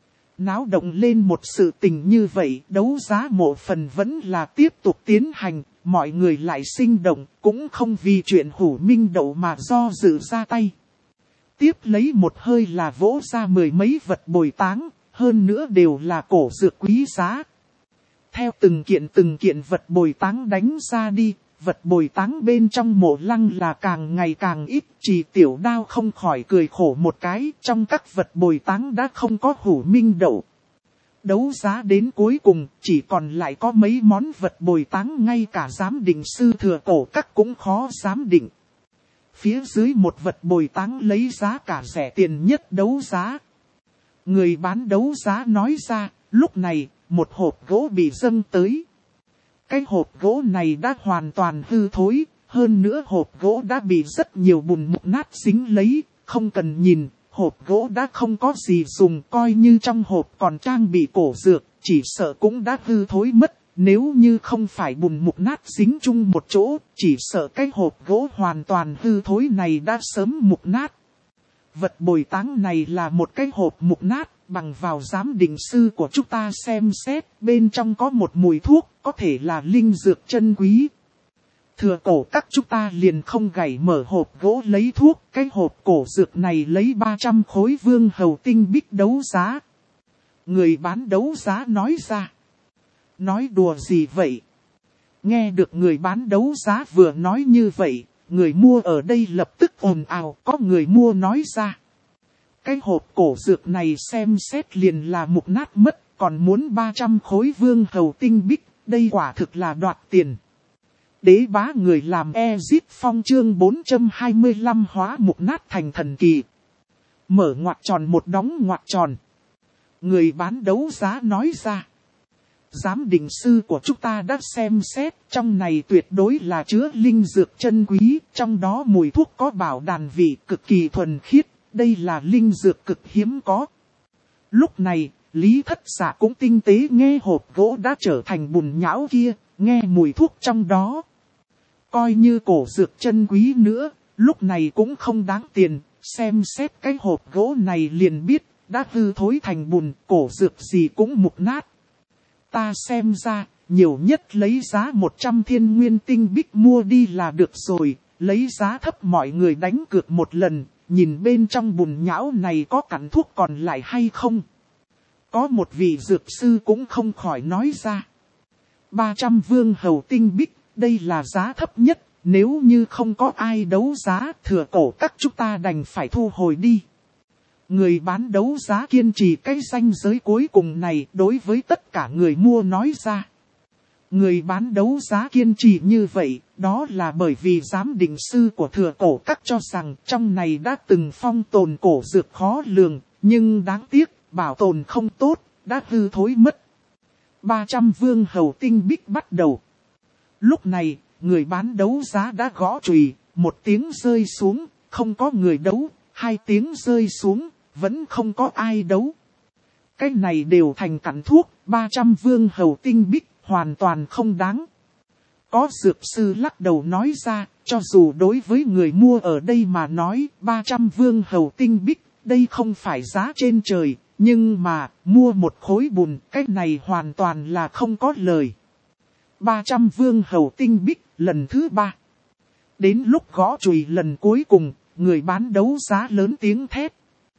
Náo động lên một sự tình như vậy, đấu giá mộ phần vẫn là tiếp tục tiến hành, mọi người lại sinh động, cũng không vì chuyện hủ minh đậu mà do dự ra tay. Tiếp lấy một hơi là vỗ ra 10 mấy vật bồi táng. Hơn nữa đều là cổ dược quý giá. Theo từng kiện vật bồi táng đánh ra đi, vật bồi táng bên trong mộ lăng là càng ngày càng ít. Chỉ Tiểu Đao không khỏi cười khổ một cái, trong các vật bồi táng đã không có hủ minh đậu. Đấu giá đến cuối cùng, chỉ còn lại có mấy món vật bồi táng, ngay cả giám định sư Thừa Cổ Các cũng khó giám định. Phía dưới một vật bồi táng lấy giá cả rẻ tiền nhất đấu giá. Người bán đấu giá nói ra, lúc này, một hộp gỗ bị dâng tới. Cái hộp gỗ này đã hoàn toàn hư thối, hơn nữa hộp gỗ đã bị rất nhiều bùn mục nát dính lấy, không cần nhìn, hộp gỗ đã không có gì dùng, coi như trong hộp còn trang bị cổ dược, chỉ sợ cũng đã hư thối mất. Nếu như không phải bùn mục nát dính chung một chỗ, chỉ sợ cái hộp gỗ hoàn toàn hư thối này đã sớm mục nát. Vật bồi táng này là một cái hộp mục nát, bằng vào giám định sư của chúng ta xem xét, bên trong có một mùi thuốc, có thể là linh dược chân quý. Thừa Cổ Các chúng ta liền không gảy mở hộp gỗ lấy thuốc, cái hộp cổ dược này lấy 300 khối vương hầu tinh bích đấu giá. Người bán đấu giá nói ra. Nói đùa gì vậy? Nghe được người bán đấu giá vừa nói như vậy. Người mua ở đây lập tức ồn ào, có người mua nói ra. Cái hộp cổ dược này xem xét liền là mục nát mất, còn muốn 300 khối vương hầu tinh bích, đây quả thực là đoạt tiền. Đế bá người làm Ezit Phong chương 425 hóa mục nát thành thần kỳ. Mở ngoặc tròn một đóng ngoặc tròn. Người bán đấu giá nói ra. Giám định sư của chúng ta đã xem xét, trong này tuyệt đối là chứa linh dược chân quý, trong đó mùi thuốc có bảo đàn vị cực kỳ thuần khiết, đây là linh dược cực hiếm có. Lúc này, Lý Thất Dạ cũng tinh tế nghe hộp gỗ đã trở thành bùn nhão kia, nghe mùi thuốc trong đó. Coi như cổ dược chân quý nữa, lúc này cũng không đáng tiền, xem xét cái hộp gỗ này liền biết, đã hư thối thành bùn, cổ dược gì cũng mục nát. Ta xem ra, nhiều nhất lấy giá 100 thiên nguyên tinh bích mua đi là được rồi, lấy giá thấp mọi người đánh cược một lần, nhìn bên trong bùn nhão này có cặn thuốc còn lại hay không. Có một vị dược sư cũng không khỏi nói ra. 300 vương hầu tinh bích, đây là giá thấp nhất, nếu như không có ai đấu giá, Thừa Cổ Các chúng ta đành phải thu hồi đi. Người bán đấu giá kiên trì cái ranh giới cuối cùng này đối với tất cả người mua nói ra. Người bán đấu giá kiên trì như vậy, đó là bởi vì giám định sư của Thừa Cổ Các cho rằng trong này đã từng phong tồn cổ dược khó lường, nhưng đáng tiếc, bảo tồn không tốt, đã hư thối mất. 300 vương hầu tinh bích bắt đầu. Lúc này, người bán đấu giá đã gõ chùy, một tiếng rơi xuống, không có người đấu, 2 tiếng rơi xuống, vẫn không có ai đấu. cái này đều thành cặn thuốc, 300 vương hầu tinh bích, hoàn toàn không đáng. Có dược sư lắc đầu nói ra, cho dù đối với người mua ở đây mà nói, 300 vương hầu tinh bích, đây không phải giá trên trời, nhưng mà, mua một khối bùn, cái này hoàn toàn là không có lời. 300 vương hầu tinh bích, lần thứ 3. Đến lúc gõ chùy lần cuối cùng, người bán đấu giá lớn tiếng thét.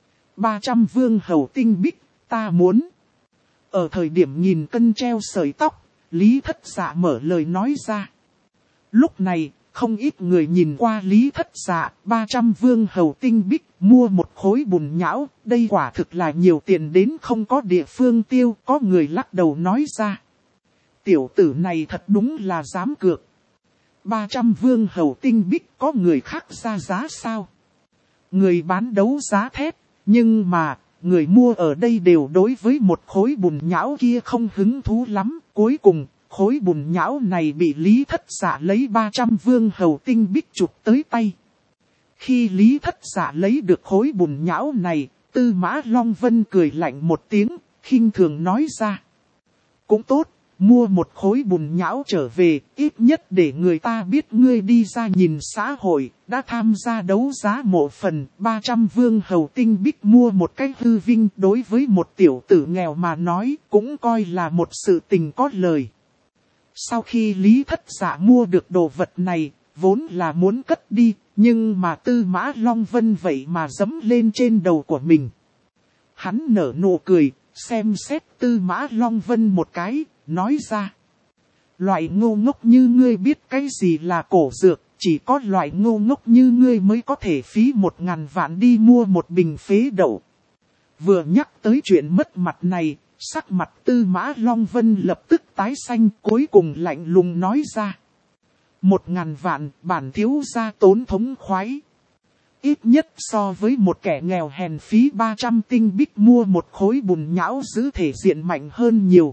300 vương hầu tinh bích, ta muốn. Ở thời điểm nghìn cân treo sợi tóc, Lý Thất Dạ mở lời nói ra. Lúc này, không ít người nhìn qua Lý Thất Dạ, 300 vương hầu tinh bích, mua một khối bùn nhão, đây quả thực là nhiều tiền đến không có địa phương tiêu, có người lắc đầu nói ra. Tiểu tử này thật đúng là dám cược. 300 vương hầu tinh bích có người khác ra giá sao? Người bán đấu giá thép, nhưng mà, người mua ở đây đều đối với một khối bùn nhão kia không hứng thú lắm. Cuối cùng, khối bùn nhão này bị Lý Thất Dạ lấy 300 vương hầu tinh bích chụp tới tay. Khi Lý Thất Dạ lấy được khối bùn nhão này, Tư Mã Long Vân cười lạnh một tiếng, khinh thường nói ra. Cũng tốt, mua một khối bùn nhão trở về, ít nhất để người ta biết ngươi đi ra nhìn xã hội, đã tham gia đấu giá mộ phần, 300 vương hầu tinh bích mua một cái hư vinh đối với một tiểu tử nghèo mà nói, cũng coi là một sự tình có lời. Sau khi Lý Thất Dạ mua được đồ vật này, vốn là muốn cất đi, nhưng mà Tư Mã Long Vân vậy mà dẫm lên trên đầu của mình. Hắn nở nụ cười, xem xét Tư Mã Long Vân một cái, nói ra. Loại ngu ngốc như ngươi biết cái gì là cổ dược, chỉ có loại ngu ngốc như ngươi mới có thể phí 1000 vạn đi mua một bình phế đậu. Vừa nhắc tới chuyện mất mặt này, sắc mặt Tư Mã Long Vân lập tức tái xanh, cuối cùng lạnh lùng nói ra. 1000 vạn, bản thiếu gia tốn thống khoái. Ít nhất so với một kẻ nghèo hèn phí 300 tinh bích mua một khối bùn nhão giữ thể diện mạnh hơn nhiều.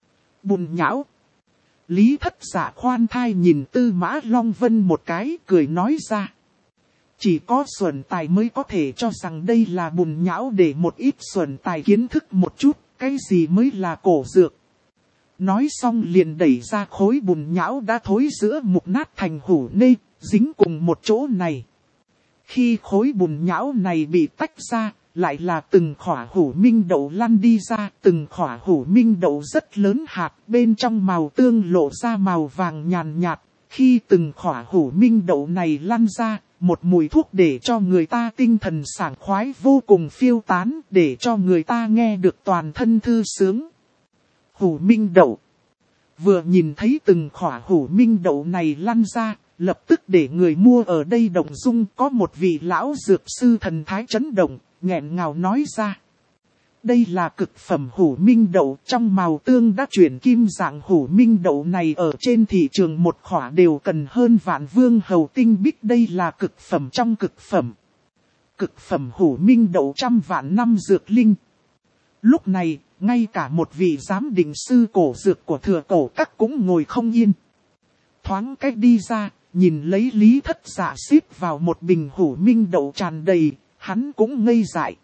Bùn nhão. Lý Thất Dạ khoan thai nhìn Tư Mã Long Vân một cái, cười nói ra. Chỉ có xuẩn tài mới có thể cho rằng đây là bùn nhão, để một ít xuẩn tài kiến thức một chút, cái gì mới là cổ dược. Nói xong liền đẩy ra khối bùn nhão đã thối giữa mục nát thành hủ nê, dính cùng một chỗ này. Khi khối bùn nhão này bị tách ra, lại là từng khỏa hủ minh đậu lăn đi ra, từng khỏa hủ minh đậu rất lớn hạt, bên trong màu tương lộ ra màu vàng nhàn nhạt. Khi từng khỏa hủ minh đậu này lăn ra, một mùi thuốc để cho người ta tinh thần sảng khoái vô cùng phiêu tán, để cho người ta nghe được toàn thân thư sướng. Hủ minh đậu. Vừa nhìn thấy từng khỏa hủ minh đậu này lăn ra, lập tức để người mua ở đây động dung, có một vị lão dược sư thần thái chấn động, nghẹn ngào nói ra. Đây là cực phẩm hủ minh đậu, trong màu tương đã chuyển kim dạng hủ minh đậu này ở trên thị trường một khỏa đều cần hơn vạn vương hầu tinh bích, đây là cực phẩm trong cực phẩm. Cực phẩm hủ minh đậu 100 vạn năm dược linh. Lúc này, ngay cả một vị giám định sư cổ dược của Thừa Cổ Các cũng ngồi không yên. Thoáng cách đi ra, nhìn lấy Lý Thất Dạ xếp vào một bình hủ minh đậu tràn đầy, hắn cũng ngây dại.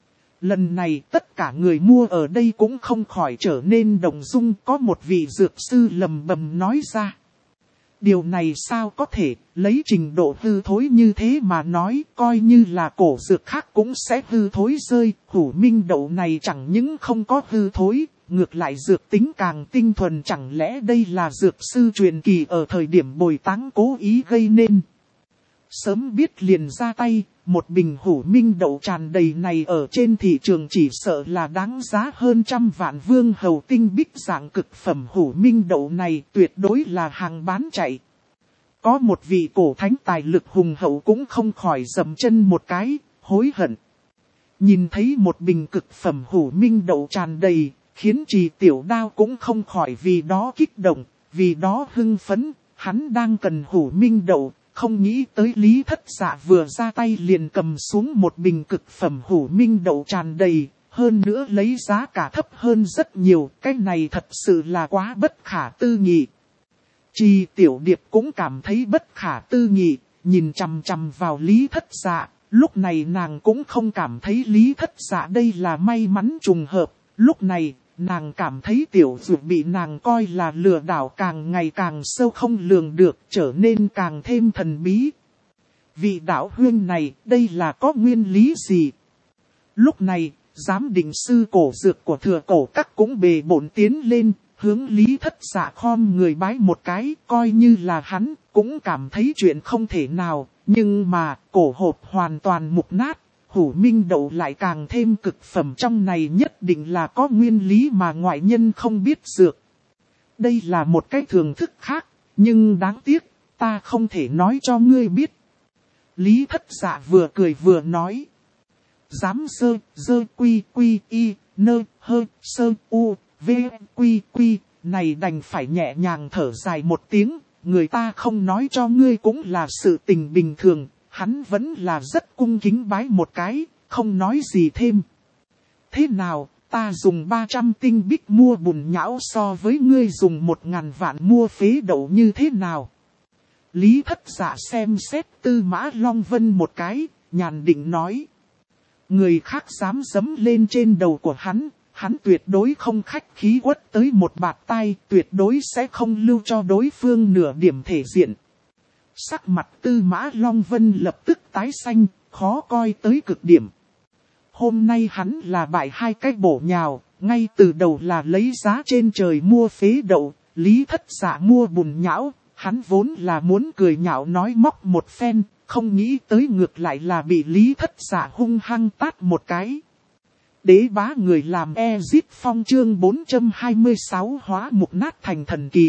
Lần này tất cả người mua ở đây cũng không khỏi trở nên động dung, có một vị dược sư lầm bầm nói ra. Điều này sao có thể, lấy trình độ hư thối như thế mà nói, coi như là cổ dược khác cũng sẽ hư thối rơi, hủ minh đậu này chẳng những không có hư thối, ngược lại dược tính càng tinh thuần, chẳng lẽ đây là dược sư truyền kỳ ở thời điểm bồi táng cố ý gây nên. Sớm biết liền ra tay, một bình hủ minh đậu tràn đầy này ở trên thị trường chỉ sợ là đáng giá hơn 100 vạn vương hầu tinh bích, dạng cực phẩm hủ minh đậu này tuyệt đối là hàng bán chạy. Có một vị cổ thánh tài lực hùng hậu cũng không khỏi dậm chân một cái, hối hận. Nhìn thấy một bình cực phẩm hủ minh đậu tràn đầy, khiến Trì Tiểu Đao cũng không khỏi vì đó kích động, vì đó hưng phấn, hắn đang cần hủ minh đậu. Không nghĩ tới Lý Thất Dạ vừa ra tay liền cầm xuống một bình cực phẩm hủ minh đậu tràn đầy, hơn nữa lấy giá cả thấp hơn rất nhiều, cái này thật sự là quá bất khả tư nghị. Trì Tiểu Điệp cũng cảm thấy bất khả tư nghị, nhìn chằm chằm vào Lý Thất Dạ, lúc này nàng cũng không cảm thấy Lý Thất Dạ đây là may mắn trùng hợp, Lúc này, nàng cảm thấy tiểu dược bị nàng coi là lừa đảo càng ngày càng sâu không lường được, trở nên càng thêm thần bí. Vị đạo huynh này, đây là có nguyên lý gì? Lúc này, giám định sư cổ dược của Thừa Cổ Các cũng bề bộn tiến lên, hướng Lý Thất Dạ khom người bái một cái, coi như là hắn, cũng cảm thấy chuyện không thể nào, nhưng mà, cổ hộp hoàn toàn mục nát, Hủ Minh Đậu lại càng thêm cực phẩm, trong này nhất định là có nguyên lý mà ngoại nhân không biết dược. Đây là một cái thưởng thức khác, nhưng đáng tiếc, ta không thể nói cho ngươi biết. Lý Thất Dạ vừa cười vừa nói. Dám dơ quy quy y, nơ hơ sơ u, v quy quy, này đành phải nhẹ nhàng thở dài một tiếng, người ta không nói cho ngươi cũng là sự tình bình thường, hắn vẫn là rất cung kính bái một cái, không nói gì thêm. Thế nào, ta dùng 300 tinh bích mua bùn nhão so với ngươi dùng 1000 vạn mua phế đậu như thế nào? Lý Thất Dạ xem xét Tư Mã Long Vân một cái, nhàn định nói. Người khác dám giẫm lên trên đầu của hắn tuyệt đối không khách khí quất tới một bạt tai, tuyệt đối sẽ không lưu cho đối phương nửa điểm thể diện. Sắc mặt Tư Mã Long Vân lập tức tái xanh, khó coi tới cực điểm. Hôm nay hắn là bại hai cái bổ nhào, ngay từ đầu là lấy giá trên trời mua phế đậu, Lý Thất Dạ mua bùn nhão, hắn vốn là muốn cười nhạo nói móc một phen, không nghĩ tới ngược lại là bị Lý Thất Dạ hung hăng tát một cái. Đế bá người làm Ezip Phong chương 426 hóa mục nát thành thần kỳ.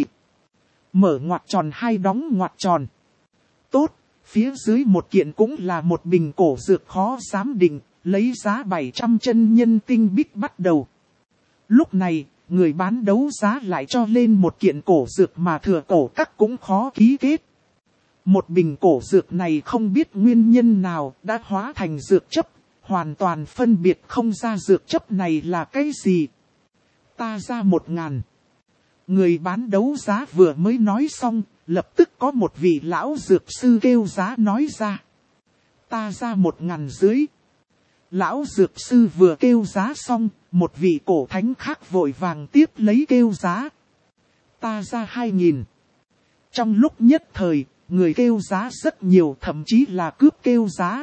Mở ngoặc tròn hai đóng ngoặc tròn. Tốt, phía dưới một kiện cũng là một bình cổ dược khó giám định, lấy giá 700 chân nhân tinh bích bắt đầu. Lúc này, người bán đấu giá lại cho lên một kiện cổ dược mà Thừa Cổ Các cũng khó ký kết. Một bình cổ dược này không biết nguyên nhân nào đã hóa thành dược chấp, hoàn toàn phân biệt không ra dược chấp này là cái gì. Ta ra 1000. Người bán đấu giá vừa mới nói xong, lập tức có một vị lão dược sư kêu giá nói ra. Ta ra 1000 dưới. Lão dược sư vừa kêu giá xong, một vị cổ thánh khác vội vàng tiếp lấy kêu giá. Ta ra 2000. Trong lúc nhất thời, người kêu giá rất nhiều, thậm chí là cướp kêu giá.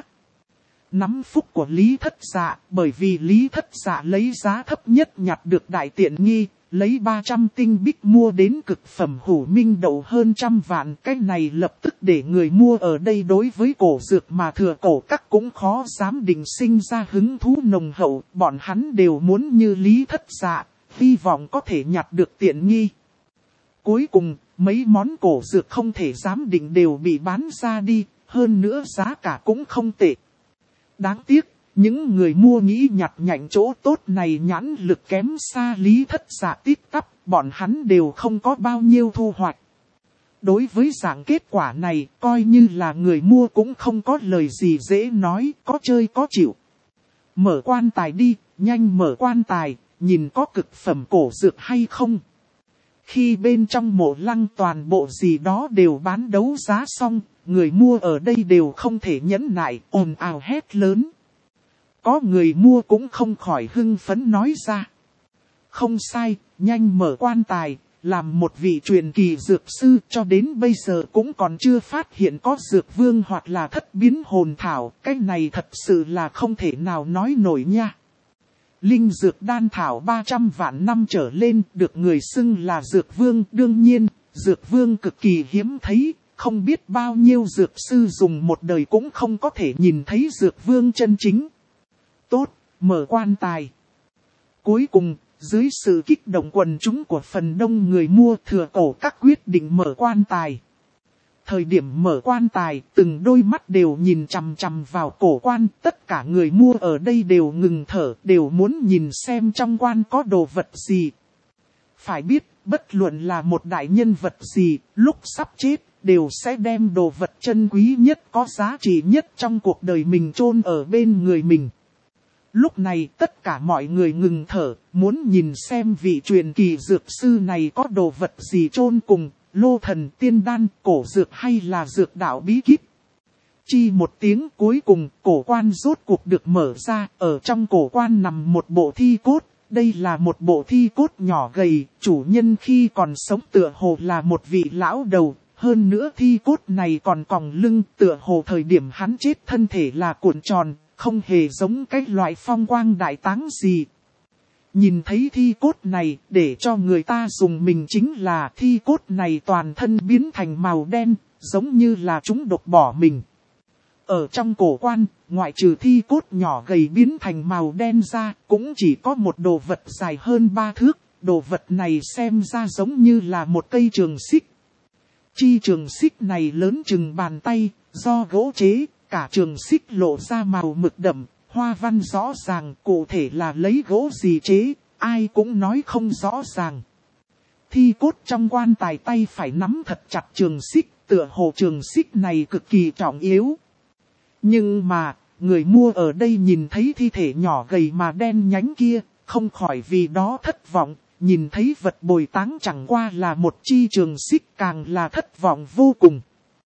Nắm phúc của Lý Thất Dạ, bởi vì Lý Thất Dạ lấy giá thấp nhất nhặt được đại tiện nghi, lấy 300 tinh bích mua đến cực phẩm Hủ Minh Đậu hơn 100 vạn. Cái này lập tức để người mua ở đây đối với cổ dược mà Thừa Cổ Các cũng khó dám định sinh ra hứng thú nồng hậu. Bọn hắn đều muốn như Lý Thất Dạ, hy vọng có thể nhặt được tiện nghi. Cuối cùng, mấy món cổ dược không thể dám định đều bị bán ra đi, hơn nữa giá cả cũng không tệ. Đáng tiếc, những người mua nghĩ nhặt nhạnh chỗ tốt này nhãn lực kém xa Lý Thất Dạ tít tắp, bọn hắn đều không có bao nhiêu thu hoạch. Đối với dạng kết quả này, coi như là người mua cũng không có lời gì dễ nói, có chơi có chịu. Mở quan tài đi, nhanh mở quan tài, nhìn có cực phẩm cổ dược hay không. Khi bên trong mộ lăng toàn bộ gì đó đều bán đấu giá xong, người mua ở đây đều không thể nhẫn nại, ồn ào hét lớn. Có người mua cũng không khỏi hưng phấn nói ra. Không sai, nhanh mở quan tài, làm một vị truyền kỳ dược sư cho đến bây giờ cũng còn chưa phát hiện có dược vương hoặc là thất biến hồn thảo, cái này thật sự là không thể nào nói nổi nha. Linh dược đan thảo 300 vạn năm trở lên được người xưng là dược vương, đương nhiên, dược vương cực kỳ hiếm thấy, không biết bao nhiêu dược sư dùng một đời cũng không có thể nhìn thấy dược vương chân chính. Tốt, mở quan tài. Cuối cùng, dưới sự kích động quần chúng của phần đông người mua, Thừa Cổ Các quyết định mở quan tài. Thời điểm mở quan tài, từng đôi mắt đều nhìn chằm chằm vào cổ quan, tất cả người mua ở đây đều ngừng thở, đều muốn nhìn xem trong quan có đồ vật gì. Phải biết, bất luận là một đại nhân vật gì, lúc sắp chết, đều sẽ đem đồ vật chân quý nhất có giá trị nhất trong cuộc đời mình chôn ở bên người mình. Lúc này tất cả mọi người ngừng thở, muốn nhìn xem vị truyền kỳ dược sư này có đồ vật gì chôn cùng, lô thần tiên đan, cổ dược hay là dược đạo bí kíp. Chi một tiếng cuối cùng, cổ quan rốt cuộc được mở ra, ở trong cổ quan nằm một bộ thi cốt, Đây là một bộ thi cốt nhỏ gầy, chủ nhân khi còn sống tựa hồ là một vị lão đầu. Hơn nữa thi cốt này còn còng lưng, tựa hồ thời điểm hắn chết thân thể là cuộn tròn, không hề giống cái loại phong quang đại táng gì. Nhìn thấy thi cốt này, để cho người ta dùng mình chính là thi cốt này toàn thân biến thành màu đen, giống như là chúng độc bỏ mình. Ở trong cổ quan, ngoại trừ thi cốt nhỏ gầy biến thành màu đen ra, cũng chỉ có một đồ vật dài hơn 3 thước, đồ vật này xem ra giống như là một cây trường xích. Chi trường xích này lớn chừng bàn tay, do gỗ chế, cả trường xích lộ ra màu mực đậm, hoa văn rõ ràng, cụ thể là lấy gỗ gì chế, ai cũng nói không rõ ràng. Thi cốt trong quan tài tay phải nắm thật chặt trường xích, tựa hồ trường xích này cực kỳ trọng yếu. Nhưng mà, người mua ở đây nhìn thấy thi thể nhỏ gầy mà đen nhánh kia, không khỏi vì đó thất vọng. Nhìn thấy vật bồi táng chẳng qua là một chi trường xích càng là thất vọng vô cùng.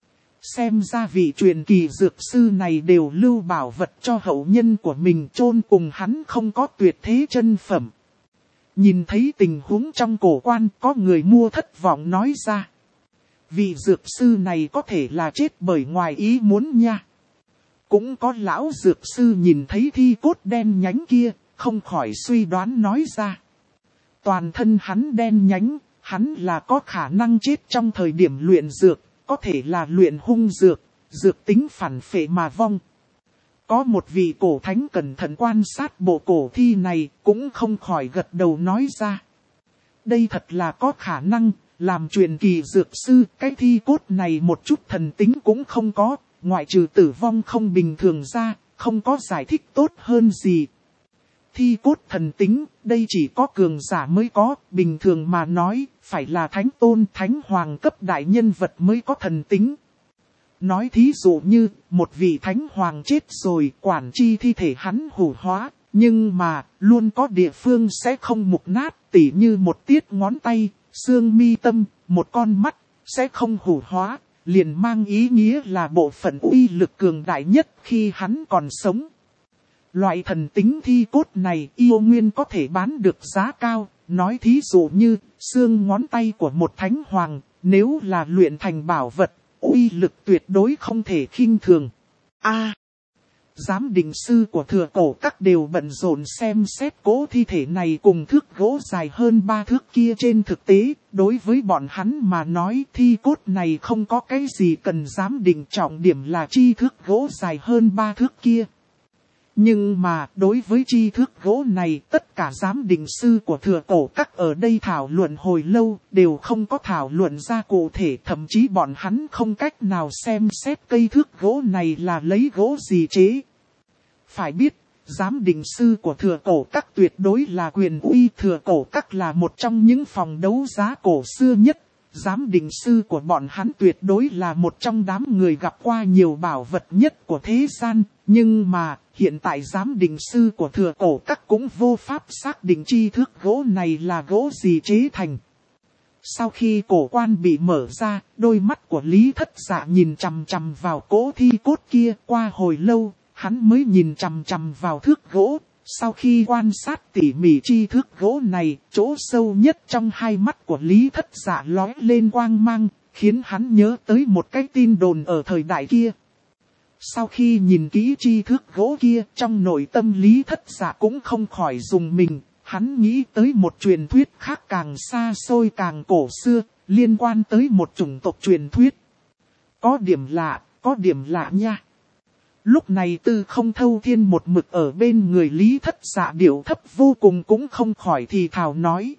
Xem ra vị truyền kỳ dược sư này đều lưu bảo vật cho hậu nhân của mình chôn cùng hắn không có tuyệt thế chân phẩm. Nhìn thấy tình huống trong cổ quan có người mua thất vọng nói ra. Vị dược sư này có thể là chết bởi ngoài ý muốn nha. Cũng có lão dược sư nhìn thấy thi cốt đen nhánh kia, không khỏi suy đoán nói ra. Toàn thân hắn đen nhánh, hắn là có khả năng chết trong thời điểm luyện dược, có thể là luyện hung dược, dược tính phản phệ mà vong. Có một vị cổ thánh cẩn thận quan sát bộ cổ thi này, cũng không khỏi gật đầu nói ra. Đây thật là có khả năng, làm truyền kỳ dược sư, cái thi cốt này một chút thần tính cũng không có, ngoại trừ tử vong không bình thường ra, không có giải thích tốt hơn gì. Thi cốt thần tính, đây chỉ có cường giả mới có, bình thường mà nói, phải là thánh tôn, thánh hoàng cấp đại nhân vật mới có thần tính. Nói thí dụ như, một vị thánh hoàng chết rồi, quản chi thi thể hắn hủ hóa, nhưng mà, luôn có địa phương sẽ không mục nát, tỉ như một tiết ngón tay, xương mi tâm, một con mắt, sẽ không hủ hóa, liền mang ý nghĩa là bộ phận uy lực cường đại nhất khi hắn còn sống. Loại thần tính thi cốt này yêu nguyên có thể bán được giá cao, nói thí dụ như xương ngón tay của một thánh hoàng, nếu là luyện thành bảo vật, uy lực tuyệt đối không thể khinh thường. Giám định sư của Thừa Cổ Các đều bận rộn xem xét cố thi thể này cùng thước gỗ dài hơn 3 thước kia trên thực tế, đối với bọn hắn mà nói thi cốt này không có cái gì cần giám định, trọng điểm là chi thước gỗ dài hơn 3 thước kia. Nhưng mà đối với chi thước gỗ này tất cả giám định sư của Thừa Cổ Các ở đây thảo luận hồi lâu đều không có thảo luận ra cụ thể, thậm chí bọn hắn không cách nào xem xét cây thước gỗ này là lấy gỗ gì chế. Phải biết, giám định sư của Thừa Cổ Các tuyệt đối là quyền uy, Thừa Cổ Các là một trong những phòng đấu giá cổ xưa nhất. Giám định sư của bọn hắn tuyệt đối là một trong đám người gặp qua nhiều bảo vật nhất của thế gian, nhưng mà hiện tại giám định sư của Thừa Cổ Các cũng vô pháp xác định chi thước gỗ này là gỗ gì chế thành. Sau khi cổ quan bị mở ra, đôi mắt của Lý Thất Dạ nhìn chằm chằm vào cỗ thi cốt kia, qua hồi lâu, hắn mới nhìn chằm chằm vào thước gỗ. Sau khi quan sát tỉ mỉ chi thước gỗ này, chỗ sâu nhất trong hai mắt của Lý Thất Dạ lóe lên quang mang, khiến hắn nhớ tới một cái tin đồn ở thời đại kia. Sau khi nhìn kỹ chi thước gỗ kia, trong nội tâm Lý Thất Dạ cũng không khỏi rùng mình, hắn nghĩ tới một truyền thuyết khác càng xa xôi càng cổ xưa, liên quan tới một chủng tộc truyền thuyết. Có điểm lạ nha. Lúc này Tư Không Thâu Thiên một mực ở bên người Lý Thất Dạ điệu thấp vô cùng cũng không khỏi thì thào nói.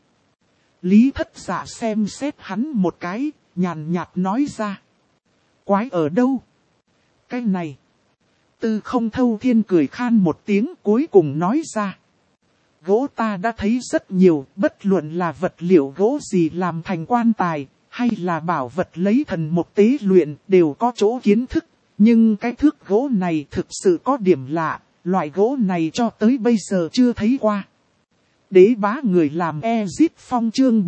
Lý Thất Dạ xem xét hắn một cái, nhàn nhạt nói ra. Quái ở đâu? Cái này. Tư Không Thâu Thiên cười khan một tiếng cuối cùng nói ra. Gỗ ta đã thấy rất nhiều, bất luận là vật liệu gỗ gì làm thành quan tài, hay là bảo vật lấy thần mục tế luyện đều có chỗ kiến thức. Nhưng cái thước gỗ này thực sự có điểm lạ, loại gỗ này cho tới bây giờ chưa thấy qua. Đế bá người làm Ezit Phong chương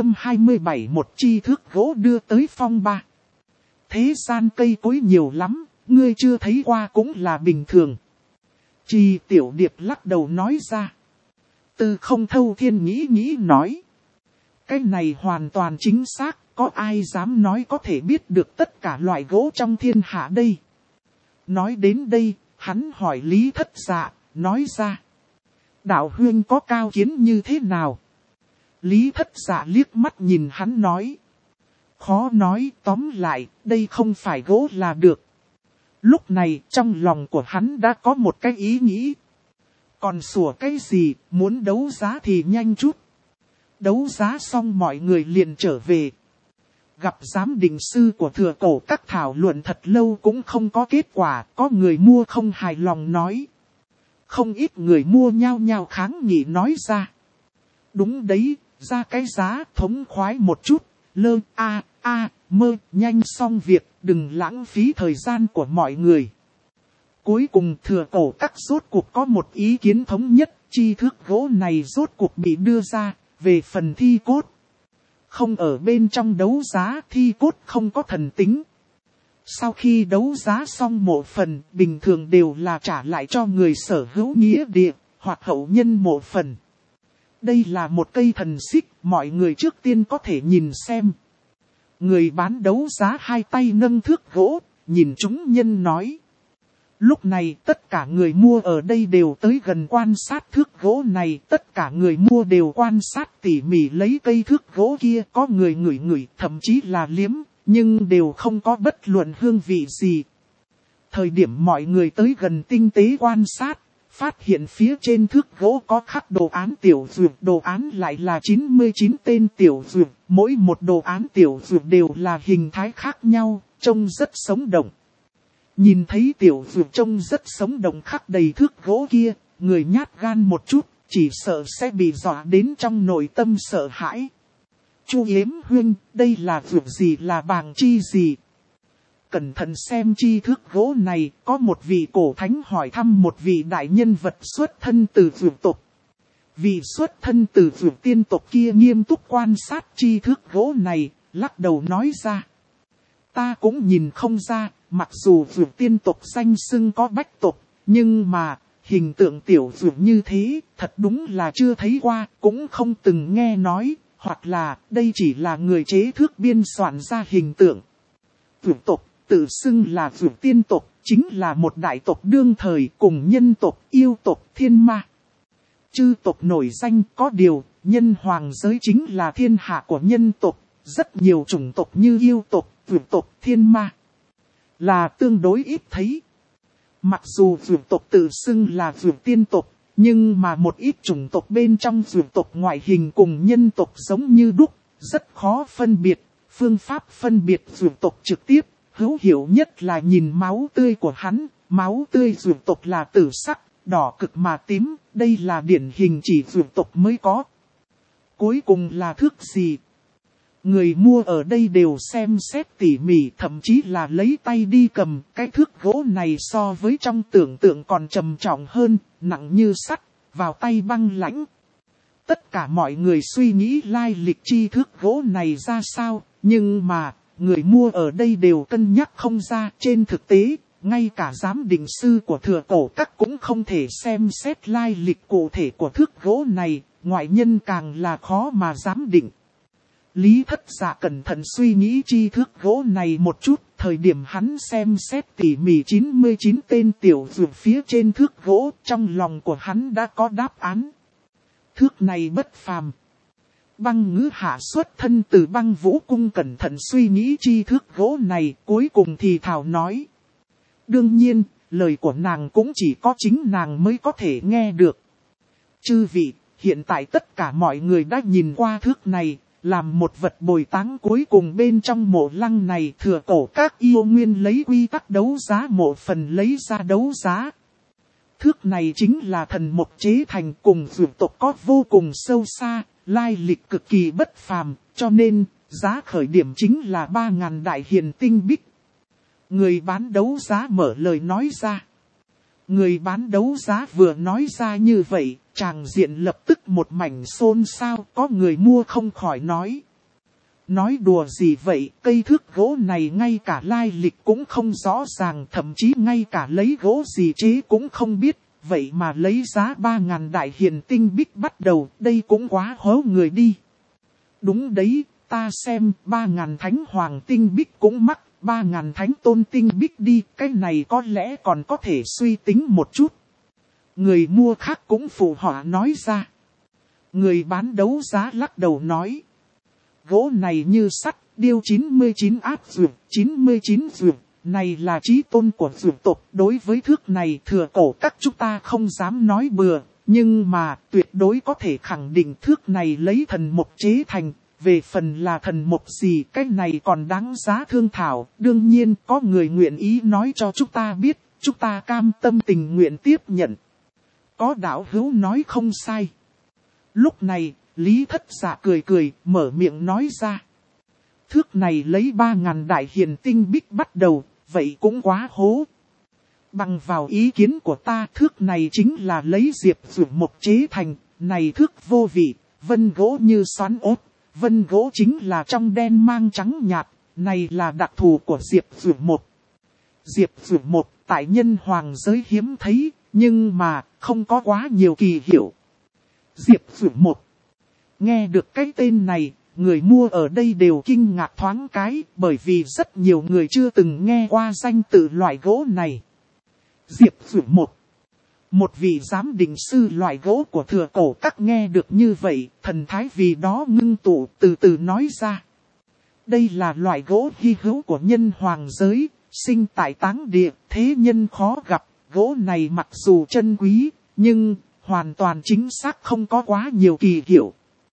427 một chi thước gỗ đưa tới phong 3. Thế gian cây cối nhiều lắm, ngươi chưa thấy qua cũng là bình thường. Chi Tiểu Điệp lắc đầu nói ra. Tư Không Thâu Thiên nghĩ nói. Cái này hoàn toàn chính xác, có ai dám nói có thể biết được tất cả loại gỗ trong thiên hạ đây. Nói đến đây, hắn hỏi Lý Thất Dạ, nói ra. Đạo huynh có cao kiến như thế nào? Lý Thất Dạ liếc mắt nhìn hắn nói. Khó nói, tóm lại, đây không phải gỗ là được. Lúc này trong lòng của hắn đã có một cái ý nghĩ. Còn sủa cái gì, muốn đấu giá thì nhanh chút. Đấu giá xong mọi người liền trở về. Gặp giám định sư của Thừa Cổ Các thảo luận thật lâu cũng không có kết quả, có người mua không hài lòng nói. Không ít người mua nhao nhao kháng nghị nói ra. Đúng đấy, ra cái giá thống khoái một chút, mơ, nhanh xong việc, đừng lãng phí thời gian của mọi người. Cuối cùng Thừa Cổ Các rốt cuộc có một ý kiến thống nhất, chi thước gỗ này rốt cuộc bị đưa ra, về phần thi cốt. Không ở bên trong đấu giá, thi cốt không có thần tính. Sau khi đấu giá xong mộ phần, bình thường đều là trả lại cho người sở hữu nghĩa địa, hoặc hậu nhân mộ phần. Đây là một cây thần xích, mọi người trước tiên có thể nhìn xem. Người bán đấu giá hai tay nâng thước gỗ, nhìn chúng nhân nói. Lúc này tất cả người mua ở đây đều tới gần quan sát thước gỗ này. Tất cả người mua đều quan sát tỉ mỉ lấy cây thước gỗ kia. Có người ngửi thậm chí là liếm, nhưng đều không có bất luận hương vị gì. Thời điểm mọi người tới gần tinh tế quan sát, phát hiện phía trên thước gỗ có khắc đồ án tiểu dược. Đồ án lại là 99 tên tiểu dược. Mỗi một đồ án tiểu dược đều là hình thái khác nhau, trông rất sống động. Nhìn thấy tiểu dược trông rất sống động khắc đầy thước gỗ kia, người nhát gan một chút, chỉ sợ sẽ bị dọa đến trong nội tâm sợ hãi. Chu Yếm huynh, đây là dược gì, là bàng chi gì? Cẩn thận xem chi thước gỗ này, có một vị cổ thánh hỏi thăm một vị đại nhân vật xuất thân từ dược tộc. Vị xuất thân từ dược tiên tộc kia nghiêm túc quan sát chi thước gỗ này, lắc đầu nói ra. Ta cũng nhìn không ra, mặc dù dược tiên tộc danh xưng có bách tộc, nhưng mà, hình tượng tiểu dược như thế, thật đúng là chưa thấy qua, cũng không từng nghe nói, hoặc là đây chỉ là người chế thước biên soạn ra hình tượng. Dược tộc, tự xưng là dược tiên tộc, chính là một đại tộc đương thời cùng nhân tộc, yêu tộc, thiên ma. Chư tộc nổi danh có điều, nhân hoàng giới chính là thiên hạ của nhân tộc, rất nhiều chủng tộc như yêu tộc, dược tộc, thiên ma là tương đối ít thấy. Mặc dù dược tộc tự xưng là dược tiên tộc, nhưng mà một ít chủng tộc bên trong dược tộc ngoại hình cùng nhân tộc giống như đúc, rất khó phân biệt. Phương pháp phân biệt dược tộc trực tiếp, hữu hiệu nhất là nhìn máu tươi của hắn. Máu tươi dược tộc là tử sắc, đỏ cực mà tím, đây là điển hình chỉ dược tộc mới có. Cuối cùng là thước gì? Người mua ở đây đều xem xét tỉ mỉ, thậm chí là lấy tay đi cầm. Cái thước gỗ này so với trong tưởng tượng còn trầm trọng hơn, nặng như sắt, vào tay băng lãnh. Tất cả mọi người suy nghĩ lai lịch chi thước gỗ này ra sao, nhưng mà, người mua ở đây đều cân nhắc không ra. Trên thực tế, ngay cả giám định sư của Thừa Cổ Các cũng không thể xem xét lai lịch cụ thể của thước gỗ này, ngoại nhân càng là khó mà giám định. Lý Thất Dạ cẩn thận suy nghĩ chi thước gỗ này một chút, thời điểm hắn xem xét tỉ mỉ 99 tên tiểu dược phía trên thước gỗ, trong lòng của hắn đã có đáp án. Thước này bất phàm. Băng Ngữ Hạ xuất thân từ Băng Vũ Cung cẩn thận suy nghĩ chi thước gỗ này, cuối cùng thì thảo nói. Đương nhiên, lời của nàng cũng chỉ có chính nàng mới có thể nghe được. Chư vị, hiện tại tất cả mọi người đã nhìn qua thước này. Làm một vật bồi táng cuối cùng bên trong mộ lăng này, Thừa Cổ Các yêu nguyên lấy quy tắc đấu giá mộ phần lấy ra đấu giá. Thước này chính là thần mộc chế thành, cùng dược tộc có vô cùng sâu xa, lai lịch cực kỳ bất phàm, cho nên giá khởi điểm chính là 3.000 đại hiền tinh bích. Người bán đấu giá mở lời nói ra. Người bán đấu giá vừa nói ra như vậy, tràng diện lập tức một mảnh xôn xao, có người mua không khỏi nói. Nói đùa gì vậy, cây thước gỗ này ngay cả lai lịch cũng không rõ ràng, thậm chí ngay cả lấy gỗ gì chế cũng không biết, vậy mà lấy giá 3.000 đại hiền tinh bích bắt đầu, đây cũng quá hố người đi. Đúng đấy, ta xem 3.000 thánh hoàng tinh bích cũng mắc, 3.000 thánh tôn tinh bích đi, cái này có lẽ còn có thể suy tính một chút. Người mua khác cũng phụ họa nói ra. Người bán đấu giá lắc đầu nói. Gỗ này như sắt, điêu 99 áp dược, 99 dược, này là chí tôn của dược tộc. Đối với thước này thừa cổ các chúng ta không dám nói bừa, nhưng mà tuyệt đối có thể khẳng định thước này lấy thần mộc chế thành. Về phần là thần mộc gì, cái này còn đáng giá thương thảo. Đương nhiên có người nguyện ý nói cho chúng ta biết, chúng ta cam tâm tình nguyện tiếp nhận. Có đạo hữu nói không sai. Lúc này, Lý Thất Dạ cười cười, mở miệng nói ra. Thước này lấy 3.000 đại hiền tinh bích bắt đầu, vậy cũng quá hố. Bằng vào ý kiến của ta, thước này chính là lấy diệp dược mộc chế thành, này thước vô vị, vân gỗ như xoắn ốt, vân gỗ chính là trong đen mang trắng nhạt, này là đặc thù của diệp dược mộc. Diệp dược mộc tại nhân hoàng giới hiếm thấy, nhưng mà không có quá nhiều kỳ hiệu. Diệp dược mộc. Nghe được cái tên này, người mua ở đây đều kinh ngạc thoáng cái, bởi vì rất nhiều người chưa từng nghe qua danh tự loại gỗ này. Diệp dược mộc. Một vị giám định sư loại gỗ của thừa cổ các nghe được như vậy, thần thái vì đó ngưng tụ, từ từ nói ra. Đây là loại gỗ hy hữu của nhân hoàng giới, sinh tại táng địa, thế nhân khó gặp. Gỗ này mặc dù chân quý, nhưng hoàn toàn chính xác không có quá nhiều kỳ hiệu.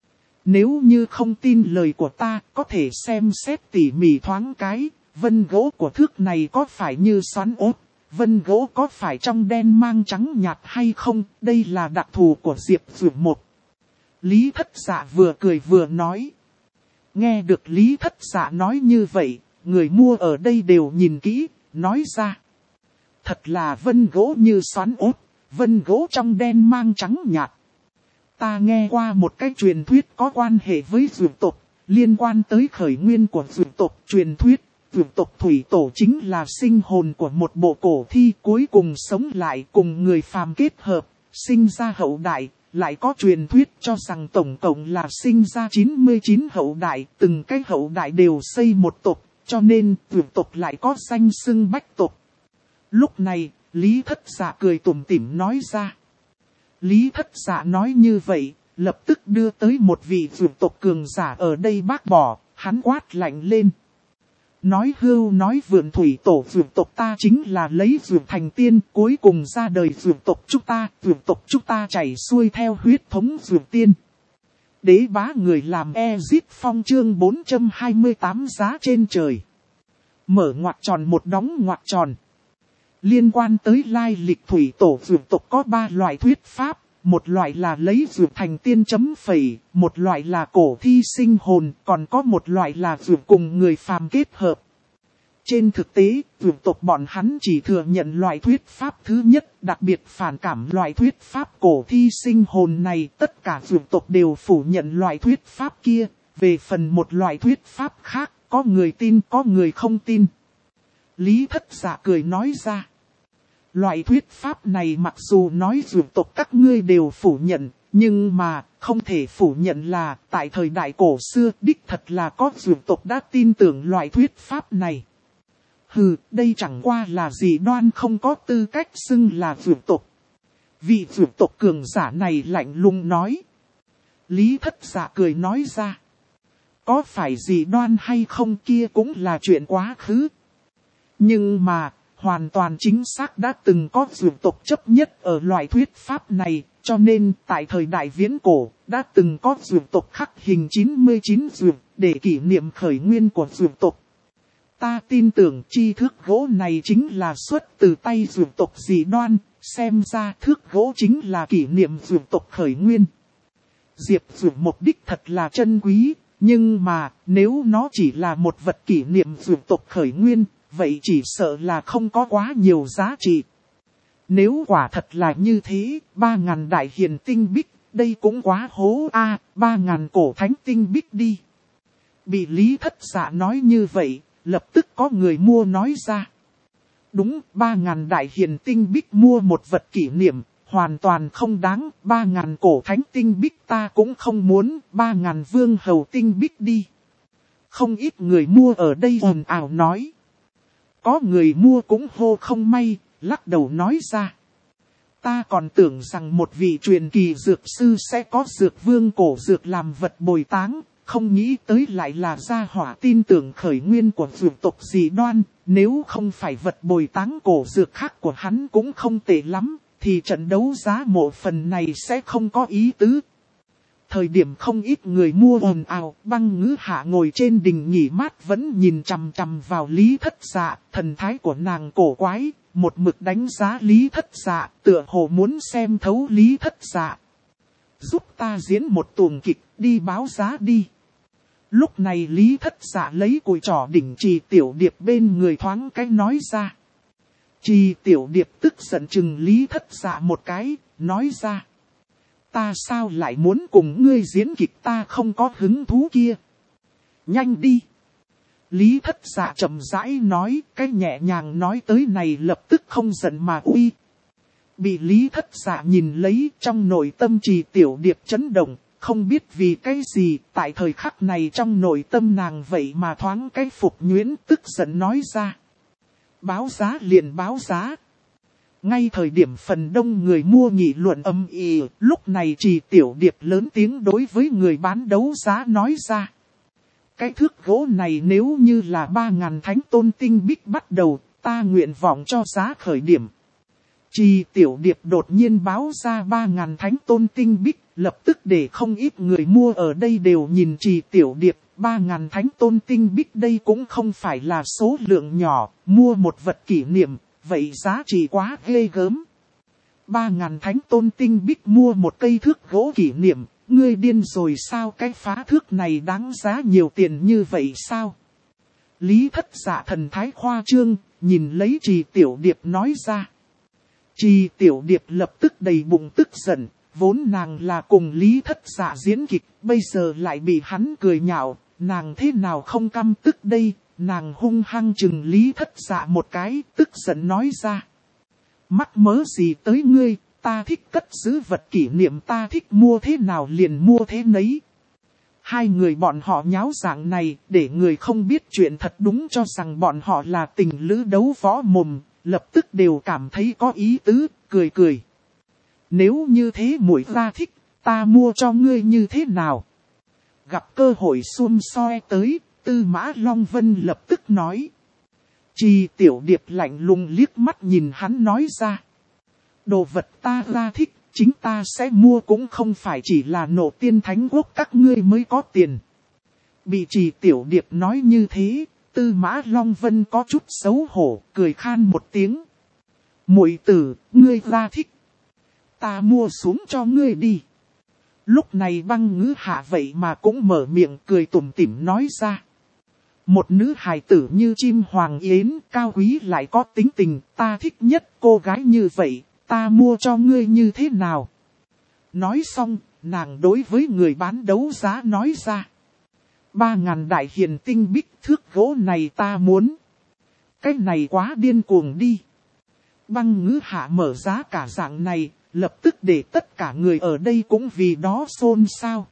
Nếu như không tin lời của ta, có thể xem xét tỉ mỉ thoáng cái, vân gỗ của thước này có phải như xoắn ốt, vân gỗ có phải trong đen mang trắng nhạt hay không, đây là đặc thù của diệp dược mộc. Lý Thất Dạ vừa cười vừa nói. Nghe được Lý Thất Dạ nói như vậy, người mua ở đây đều nhìn kỹ, nói ra. Thật là vân gỗ như xoắn ốt, vân gỗ trong đen mang trắng nhạt. Ta nghe qua một cái truyền thuyết có quan hệ với dược tộc, liên quan tới khởi nguyên của dược tộc. Truyền thuyết, dược tộc thủy tổ chính là sinh hồn của một bộ cổ thi cuối cùng sống lại cùng người phàm kết hợp, sinh ra hậu đại. Lại có truyền thuyết cho rằng tổng cộng là sinh ra 99 hậu đại, từng cái hậu đại đều xây một tộc, cho nên dược tộc lại có danh xưng bách tộc. Lúc này, Lý Thất Dạ cười tủm tỉm nói ra. Lý Thất Dạ nói như vậy, lập tức đưa tới một vị dược tộc cường giả ở đây bác bỏ, hắn quát lạnh lên. Nói hưu nói vượn thủy tổ dược tộc ta chính là lấy dược thành tiên, cuối cùng ra đời dược tộc chúng ta chảy xuôi theo huyết thống dược tiên. Đế bá người làm Ezip Phong chương 428 giá trên trời. Mở ngoặc tròn một đóng ngoặc tròn. Liên quan tới lai lịch thủy tổ dược tộc có 3 loại thuyết pháp, một loại là lấy dược thành tiên chấm phẩy, một loại là cổ thi sinh hồn, còn có một loại là dược cùng người phàm kết hợp. Trên thực tế, dược tộc bọn hắn chỉ thừa nhận loại thuyết pháp thứ nhất, đặc biệt phản cảm loại thuyết pháp cổ thi sinh hồn này, tất cả dược tộc đều phủ nhận loại thuyết pháp kia, về phần một loại thuyết pháp khác, có người tin có người không tin. Lý Thất Dạ cười nói ra. Loại thuyết pháp này mặc dù nói dược tộc các ngươi đều phủ nhận, nhưng mà không thể phủ nhận là tại thời đại cổ xưa đích thật là có dược tộc đã tin tưởng loại thuyết pháp này. Hừ, đây chẳng qua là gì đoan không có tư cách xưng là dược tộc. Vị dược tộc cường giả này lạnh lùng nói. Lý Thất Dạ cười nói ra. Có phải gì đoan hay không kia cũng là chuyện quá khứ. Nhưng mà hoàn toàn chính xác đã từng có dược tộc chấp nhất ở loại thuyết pháp này, cho nên tại thời đại viễn cổ, đã từng có dược tộc khắc hình 99 dược, để kỷ niệm khởi nguyên của dược tộc. Ta tin tưởng chi thước gỗ này chính là xuất từ tay dược tộc dị đoan, xem ra thước gỗ chính là kỷ niệm dược tộc khởi nguyên. Diệp dược mục đích thật là chân quý, nhưng mà nếu nó chỉ là một vật kỷ niệm dược tộc khởi nguyên, vậy chỉ sợ là không có quá nhiều giá trị. Nếu quả thật là như thế, 3.000 đại hiền tinh bích, đây cũng quá hố a, 3.000 cổ thánh tinh bích đi. Bị Lý Thất Dạ nói như vậy, lập tức có người mua nói ra. Đúng, 3.000 đại hiền tinh bích mua một vật kỷ niệm, hoàn toàn không đáng, 3.000 cổ thánh tinh bích ta cũng không muốn, 3.000 vương hầu tinh bích đi. Không ít người mua ở đây ồn ào nói. Có người mua cũng hô không may, lắc đầu nói ra. Ta còn tưởng rằng một vị truyền kỳ dược sư sẽ có dược vương cổ dược làm vật bồi táng, không nghĩ tới lại là gia hỏa tin tưởng khởi nguyên của dược tộc dị đoan, nếu không phải vật bồi táng cổ dược khác của hắn cũng không tệ lắm, thì trận đấu giá mộ phần này sẽ không có ý tứ. Thời điểm không ít người mua ồn ào, Băng Ngữ Hạ ngồi trên đình nghỉ mát vẫn nhìn chằm chằm vào Lý Thất Dạ, thần thái của nàng cổ quái, một mực đánh giá Lý Thất Dạ, tựa hồ muốn xem thấu Lý Thất Dạ. Giúp ta diễn một tuồng kịch, đi báo giá đi. Lúc này Lý Thất Dạ lấy cùi trỏ đỉnh Trì Tiểu Điệp bên người thoáng cái nói ra. Trì Tiểu Điệp tức giận chừng Lý Thất Dạ một cái, nói ra. Ta sao lại muốn cùng ngươi diễn kịch, ta không có hứng thú kia. Nhanh đi. Lý Thất Dạ chậm rãi nói, cái nhẹ nhàng nói tới này lập tức không giận mà uy. Bị Lý Thất Dạ nhìn lấy, trong nội tâm Trì Tiểu Điệp chấn động, không biết vì cái gì, tại thời khắc này trong nội tâm nàng vậy mà thoáng cái phục nhuyễn, tức giận nói ra. Báo giá liền báo giá. Ngay thời điểm phần đông người mua nghị luận âm ĩ, lúc này Trì Tiểu Điệp lớn tiếng đối với người bán đấu giá nói ra. Cái thước gỗ này nếu như là 3.000 thánh tôn tinh bích bắt đầu, ta nguyện vọng cho giá khởi điểm. Trì Tiểu Điệp đột nhiên báo ra 3.000 thánh tôn tinh bích, lập tức để không ít người mua ở đây đều nhìn Trì Tiểu Điệp. 3.000 thánh tôn tinh bích đây cũng không phải là số lượng nhỏ, mua một vật kỷ niệm, vậy giá trị quá ghê gớm. 3.000 thánh tôn tinh bích mua một cây thước gỗ kỷ niệm, ngươi điên rồi sao, cái phá thước này đáng giá nhiều tiền như vậy sao? Lý Thất Dạ thần thái khoa trương, nhìn lấy Trì Tiểu Điệp nói ra. Trì Tiểu Điệp lập tức đầy bụng tức giận, vốn nàng là cùng Lý Thất Dạ diễn kịch, bây giờ lại bị hắn cười nhạo, nàng thế nào không căm tức đây, nàng hung hăng chừng Lý Thất Dạ một cái, tức giận nói ra. Mắc mớ gì tới ngươi, ta thích cất giữ vật kỷ niệm, ta thích mua thế nào liền mua thế nấy. Hai người bọn họ nháo dạng này, để người không biết chuyện thật đúng cho rằng bọn họ là tình lữ đấu võ mồm, lập tức đều cảm thấy có ý tứ, cười cười. Nếu như thế muội ra thích, ta mua cho ngươi như thế nào? Gặp cơ hội xuông soi tới, Tư Mã Long Vân lập tức nói. Trì Tiểu Điệp lạnh lùng liếc mắt nhìn hắn nói ra. Đồ vật ta ra thích, chính ta sẽ mua, cũng không phải chỉ là nộ tiên thánh quốc các ngươi mới có tiền. Bị Trì Tiểu Điệp nói như thế, Tư Mã Long Vân có chút xấu hổ, cười khan một tiếng. Muội tử, ngươi ra thích. Ta mua xuống cho ngươi đi. Lúc này Băng Ngữ Hạ vậy mà cũng mở miệng cười tủm tỉm nói ra. Một nữ hài tử như chim hoàng yến, cao quý lại có tính tình, ta thích nhất cô gái như vậy, ta mua cho ngươi như thế nào? Nói xong, nàng đối với người bán đấu giá nói ra. 3.000 đại hiền tinh bích thước gỗ này ta muốn. Cái này quá điên cuồng đi. Băng Ngữ Hạ mở giá cả dạng này, lập tức để tất cả người ở đây cũng vì đó xôn xao.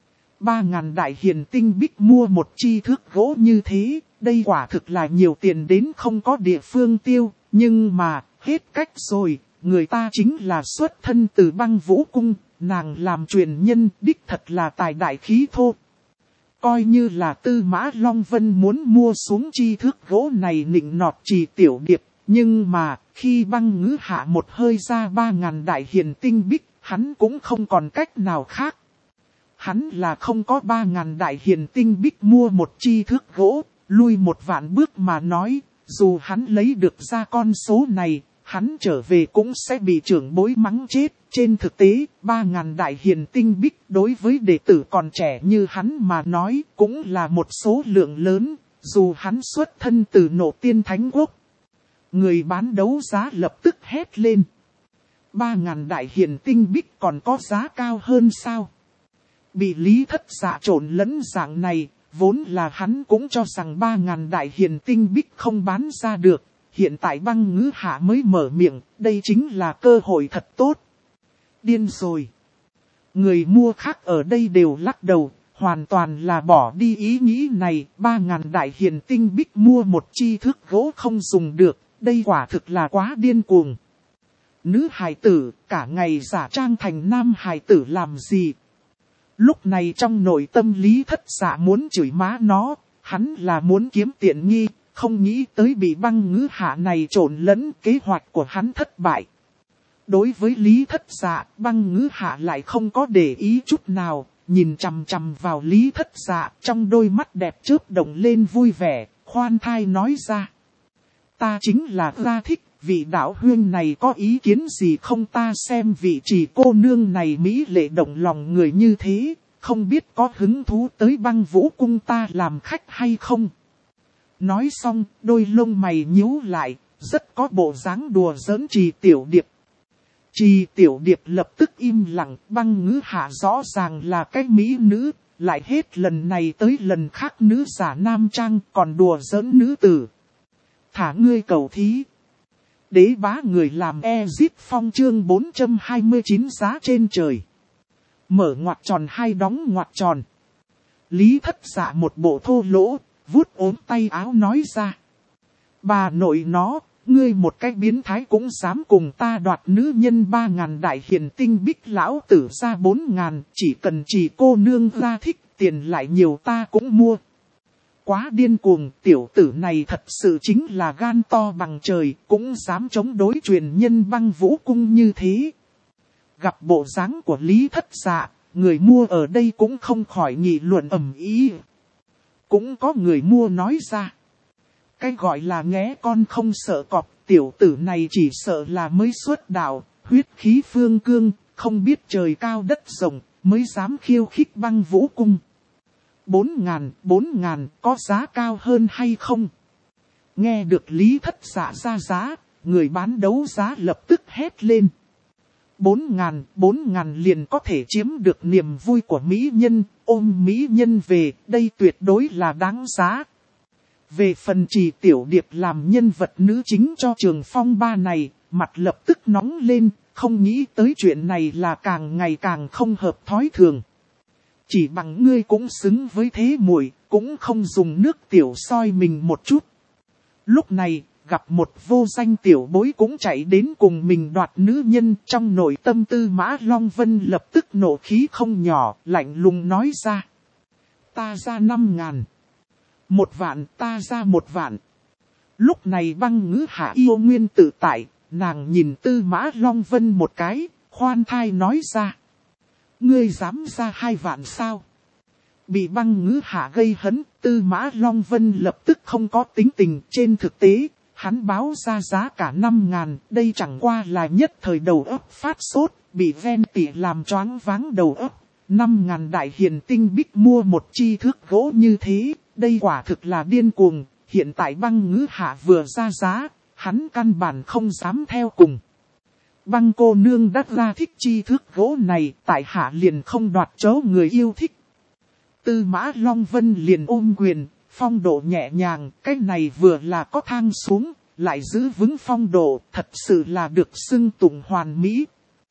3.000 đại hiền tinh bích mua một chi thước gỗ như thế, đây quả thực là nhiều tiền đến không có địa phương tiêu, nhưng mà, hết cách rồi, người ta chính là xuất thân từ Băng Vũ Cung, nàng làm truyền nhân đích thật là tài đại khí thô. Coi như là Tư Mã Long Vân muốn mua xuống chi thước gỗ này nịnh nọt Trì Tiểu Điệp, nhưng mà, khi Băng Ngữ Hạ một hơi ra 3.000 đại hiền tinh bích, hắn cũng không còn cách nào khác. Hắn là không có 3.000 đại hiền tinh bích mua một chi thước gỗ, lui một vạn bước mà nói, dù hắn lấy được ra con số này, hắn trở về cũng sẽ bị trưởng bối mắng chết. Trên thực tế, 3.000 đại hiền tinh bích đối với đệ tử còn trẻ như hắn mà nói cũng là một số lượng lớn, dù hắn xuất thân từ nộ tiên thánh quốc. Người bán đấu giá lập tức hét lên. 3.000 đại hiền tinh bích còn có giá cao hơn sao? Bị Lý Thất Dạ trộn lẫn dạng này, vốn là hắn cũng cho rằng 3.000 đại hiền tinh bích không bán ra được. Hiện tại Băng Ngữ Hạ mới mở miệng, đây chính là cơ hội thật tốt. Điên rồi. Người mua khác ở đây đều lắc đầu, hoàn toàn là bỏ đi ý nghĩ này. 3.000 đại hiền tinh bích mua một chi thước gỗ không dùng được, đây quả thực là quá điên cuồng. Nữ hài tử, cả ngày giả trang thành nam hài tử làm gì? Lúc này trong nội tâm Lý Thất Dạ muốn chửi má nó, hắn là muốn kiếm tiện nghi, không nghĩ tới bị Băng Ngữ Hạ này trộn lẫn, kế hoạch của hắn thất bại. Đối với Lý Thất Dạ, Băng Ngữ Hạ lại không có để ý chút nào, nhìn chằm chằm vào Lý Thất Dạ, trong đôi mắt đẹp chớp động lên vui vẻ, khoan thai nói ra. Ta chính là ra thích, vị đạo huyên này có ý kiến gì không, ta xem vị chỉ cô nương này mỹ lệ động lòng người như thế, không biết có hứng thú tới Băng Vũ cung ta làm khách hay không. Nói xong, đôi lông mày nhíu lại, rất có bộ dáng đùa giỡn Trì Tiểu Điệp. Trì Tiểu Điệp lập tức im lặng, Băng Ngữ Hạ rõ ràng là cái mỹ nữ, lại hết lần này tới lần khác nữ giả nam trang còn đùa giỡn nữ tử. Thả ngươi cầu thí. Đế bá người làm Ezip Phong chương 429 giá trên trời. Mở ngoặc tròn hai đóng ngoặc tròn. Lý Thất Dạ một bộ thô lỗ, vuốt ốm tay áo nói ra. Bà nội nó, ngươi một cái biến thái cũng dám cùng ta đoạt nữ nhân 3.000 đại hiền tinh bích lão tử ra 4.000, chỉ cần chỉ cô nương ra thích tiền lại nhiều ta cũng mua. Quá điên cuồng, tiểu tử này thật sự chính là gan to bằng trời, cũng dám chống đối truyền nhân Băng Vũ cung như thế. Gặp bộ dáng của Lý Thất Dạ, người mua ở đây cũng không khỏi nghị luận ầm ĩ. Cũng có người mua nói ra. Cái gọi là nghé con không sợ cọp, tiểu tử này chỉ sợ là mới xuất đạo, huyết khí phương cương, không biết trời cao đất rộng, mới dám khiêu khích Băng Vũ cung. 4.000 có giá cao hơn hay không? Nghe được Lý Thất Dạ ra giá, người bán đấu giá lập tức hét lên. 4.000 liền có thể chiếm được niềm vui của mỹ nhân, ôm mỹ nhân về, đây tuyệt đối là đáng giá. Về phần Trì Tiểu Điệp làm nhân vật nữ chính cho trường phong ba này, mặt lập tức nóng lên, không nghĩ tới chuyện này là càng ngày càng không hợp thói thường. Chỉ bằng ngươi cũng xứng với thế muội, cũng không dùng nước tiểu soi mình một chút. Lúc này, gặp một vô danh tiểu bối cũng chạy đến cùng mình đoạt nữ nhân, trong nội tâm Tư Mã Long Vân lập tức nộ khí không nhỏ, lạnh lùng nói ra. Ta ra 5.000. 1 vạn, ta ra 1 vạn. Lúc này Băng Ngữ Hạ yêu nguyên tự tại, nàng nhìn Tư Mã Long Vân một cái, khoan thai nói ra. Ngươi dám ra 2 vạn sao? Bị Băng Ngữ Hạ gây hấn, Tư Mã Long Vân lập tức không có tính tình. Trên thực tế, hắn báo ra giá cả 5.000, đây chẳng qua là nhất thời đầu óc phát sốt, bị ven tỉ làm choáng váng đầu óc. 5.000 đại hiền tinh bích mua một chi thước gỗ như thế, đây quả thực là điên cuồng. Hiện tại Băng Ngữ Hạ vừa ra giá, hắn căn bản không dám theo cùng. Băng cô nương đắt ra thích chi thước gỗ này, tại hạ liền không đoạt chỗ người yêu thích. Tư Mã Long Vân liền ôm quyền, phong độ nhẹ nhàng, cái này vừa là có thang xuống, lại giữ vững phong độ, thật sự là được xưng tụng hoàn mỹ.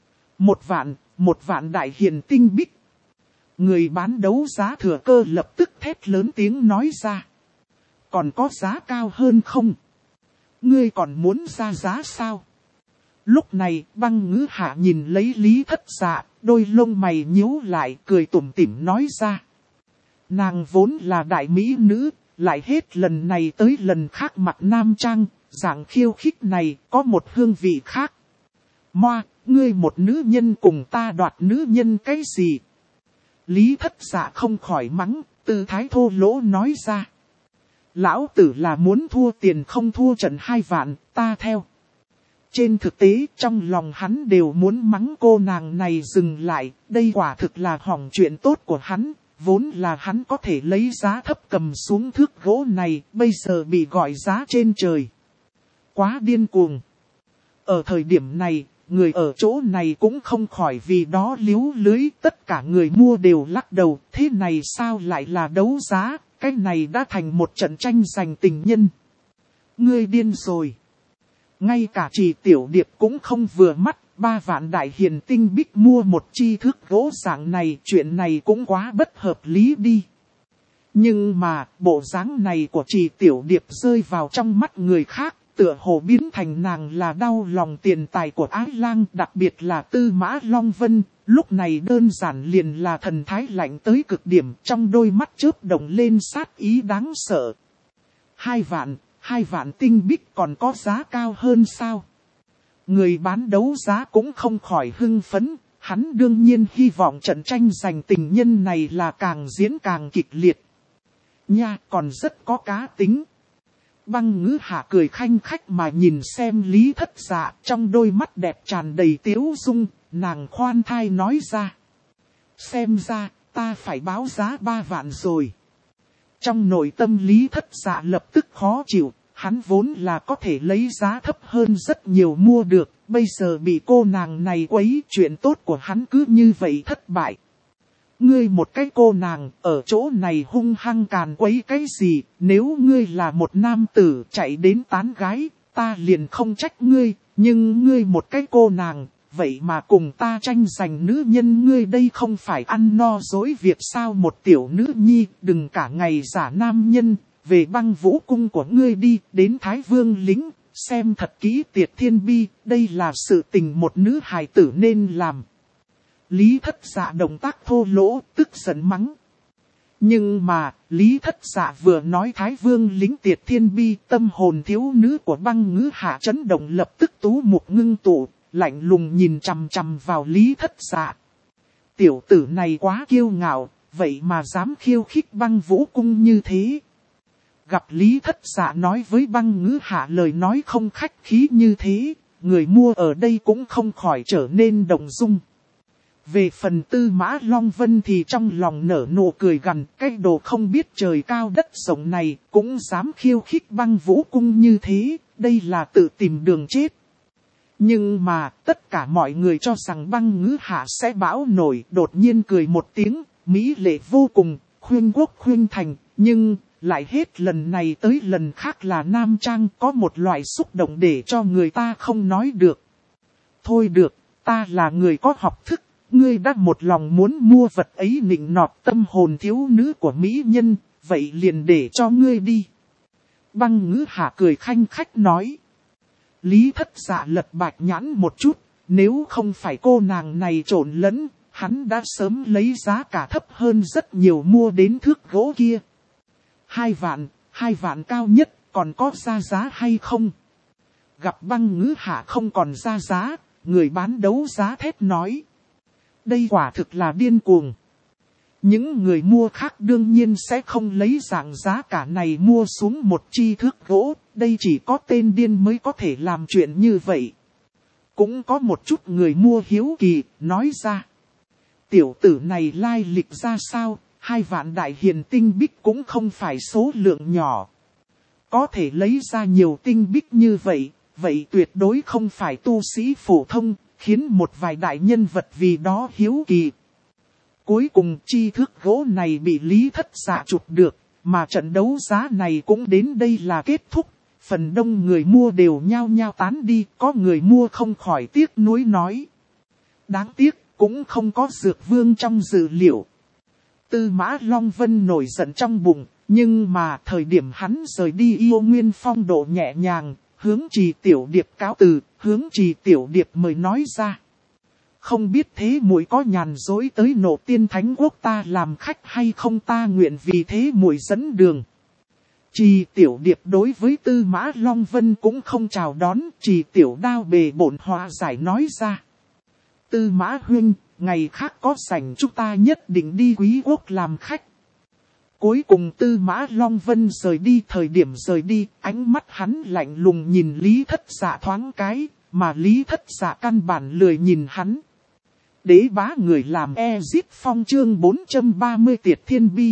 1 vạn đại hiền tinh bích. Người bán đấu giá thừa cơ lập tức thét lớn tiếng nói ra. Còn có giá cao hơn không? Ngươi còn muốn ra giá sao? Lúc này, Băng Ngữ Hạ nhìn lấy Lý Thất Dạ, đôi lông mày nhíu lại, cười tủm tỉm nói ra. Nàng vốn là đại mỹ nữ, lại hết lần này tới lần khác mặc nam trang, dạng khiêu khích này có một hương vị khác. Moa, ngươi một nữ nhân cùng ta đoạt nữ nhân cái gì? Lý Thất Dạ không khỏi mắng, tư thái thô lỗ nói ra. Lão tử là muốn thua tiền không thua trận 2 vạn, ta theo. Trên thực tế trong lòng hắn đều muốn mắng cô nàng này dừng lại, đây quả thực là hỏng chuyện tốt của hắn, vốn là hắn có thể lấy giá thấp cầm xuống thước gỗ này, bây giờ bị gọi giá trên trời. Quá điên cuồng. Ở thời điểm này, người ở chỗ này cũng không khỏi vì đó liếu lưới, tất cả người mua đều lắc đầu, thế này sao lại là đấu giá, cái này đã thành một trận tranh giành tình nhân. Ngươi điên rồi. Ngay cả Trì Tiểu Điệp cũng không vừa mắt, 3 vạn đại hiền tinh bích mua một chi thước gỗ dạng này, chuyện này cũng quá bất hợp lý đi. Nhưng mà, bộ dáng này của Trì Tiểu Điệp rơi vào trong mắt người khác, tựa hồ biến thành nàng là đau lòng tiền tài của Ái Lang, đặc biệt là Tư Mã Long Vân, lúc này đơn giản liền là thần thái lạnh tới cực điểm, trong đôi mắt chớp động lên sát ý đáng sợ. 2 vạn tinh bích còn có giá cao hơn sao? Người bán đấu giá cũng không khỏi hưng phấn, hắn đương nhiên hy vọng trận tranh giành tình nhân này là càng diễn càng kịch liệt. Nha, còn rất có cá tính. Băng Ngữ Hạ cười khanh khách mà nhìn xem Lý Thất Dạ, trong đôi mắt đẹp tràn đầy tiếu dung, nàng khoan thai nói ra. Xem ra, ta phải báo giá 3 vạn rồi. Trong nội tâm Lý Thất Dạ lập tức khó chịu, hắn vốn là có thể lấy giá thấp hơn rất nhiều mua được, bây giờ bị cô nàng này quấy, chuyện tốt của hắn cứ như vậy thất bại. Ngươi một cái cô nàng, ở chỗ này hung hăng càn quấy cái gì, nếu ngươi là một nam tử chạy đến tán gái, ta liền không trách ngươi, nhưng ngươi một cái cô nàng, vậy mà cùng ta tranh giành nữ nhân, ngươi đây không phải ăn no dối việc sao? Một tiểu nữ nhi, đừng cả ngày giả nam nhân, về Băng Vũ cung của ngươi đi, đến Thái Vương lính, xem thật kỹ Tiệt Thiên Bi, đây là sự tình một nữ hài tử nên làm. Lý Thất Dạ động tác thô lỗ, tức giận mắng. Nhưng mà, Lý Thất Dạ vừa nói Thái Vương lính Tiệt Thiên Bi, tâm hồn thiếu nữ của Băng Ngữ Hạ chấn động, lập tức tú mục ngưng tụ, lạnh lùng nhìn chằm chằm vào Lý Thất Dạ. Tiểu tử này quá kiêu ngạo, vậy mà dám khiêu khích Băng Vũ cung như thế. Gặp Lý Thất Dạ nói với Băng Ngữ Hạ lời nói không khách khí như thế, người mua ở đây cũng không khỏi trở nên động dung. Về phần Tư Mã Long Vân thì trong lòng nở nụ cười gằn, cái đồ không biết trời cao đất rộng này cũng dám khiêu khích Băng Vũ cung như thế, đây là tự tìm đường chết. Nhưng mà tất cả mọi người cho rằng Băng Ngữ Hạ sẽ bão nổi, đột nhiên cười một tiếng, mỹ lệ vô cùng, khuyên quốc khuyên thành, nhưng lại hết lần này tới lần khác là nam trang, có một loại xúc động để cho người ta không nói được. Thôi được, ta là người có học thức. Ngươi đã một lòng muốn mua vật ấy nịnh nọt tâm hồn thiếu nữ của mỹ nhân, vậy liền để cho ngươi đi. Băng Ngữ Hạ cười khanh khách nói. Lý Thất Dạ lật bạch nhãn một chút, nếu không phải cô nàng này trộn lẫn, hắn đã sớm lấy giá cả thấp hơn rất nhiều mua đến thước gỗ kia. 2 vạn cao nhất, còn có ra giá hay không? Gặp Băng Ngữ Hạ không còn ra giá, người bán đấu giá thét nói. Đây quả thực là điên cuồng. Những người mua khác đương nhiên sẽ không lấy dạng giá cả này mua xuống một chi thước gỗ, đây chỉ có tên điên mới có thể làm chuyện như vậy. Cũng có một chút người mua hiếu kỳ, nói ra. Tiểu tử này lai lịch ra sao, 2 vạn đại hiền tinh bích cũng không phải số lượng nhỏ. Có thể lấy ra nhiều tinh bích như vậy, vậy tuyệt đối không phải tu sĩ phổ thông, khiến một vài đại nhân vật vì đó hiếu kỳ. Cuối cùng chi thước gỗ này bị Lý Thất Dạ chụp được, mà trận đấu giá này cũng đến đây là kết thúc. Phần đông người mua đều nhao nhao tán đi, có người mua không khỏi tiếc nuối nói. Đáng tiếc, cũng không có Dược Vương trong dự liệu. Tư Mã Long Vân nổi giận trong bụng, nhưng mà thời điểm hắn rời đi Yêu Nguyên phong độ nhẹ nhàng, hướng Trì Tiểu Điệp cáo từ, hướng Trì Tiểu Điệp mời nói ra. Không biết thế muội có nhàn dối tới Nộ Tiên Thánh Quốc ta làm khách hay không, ta nguyện vì thế muội dẫn đường. Trì Tiểu Điệp đối với Tư Mã Long Vân cũng không chào đón, Trì Tiểu Đao bề bổn hòa giải nói ra. Tư Mã huynh, ngày khác có rảnh chúng ta nhất định đi Quý Quốc làm khách. Cuối cùng Tư Mã Long Vân rời đi, thời điểm rời đi, ánh mắt hắn lạnh lùng nhìn Lý Thất Dạ thoáng cái, mà Lý Thất Dạ căn bản lười nhìn hắn. Đế bá người làm Ezit Phong chương 430 Tiệt Thiên Bi.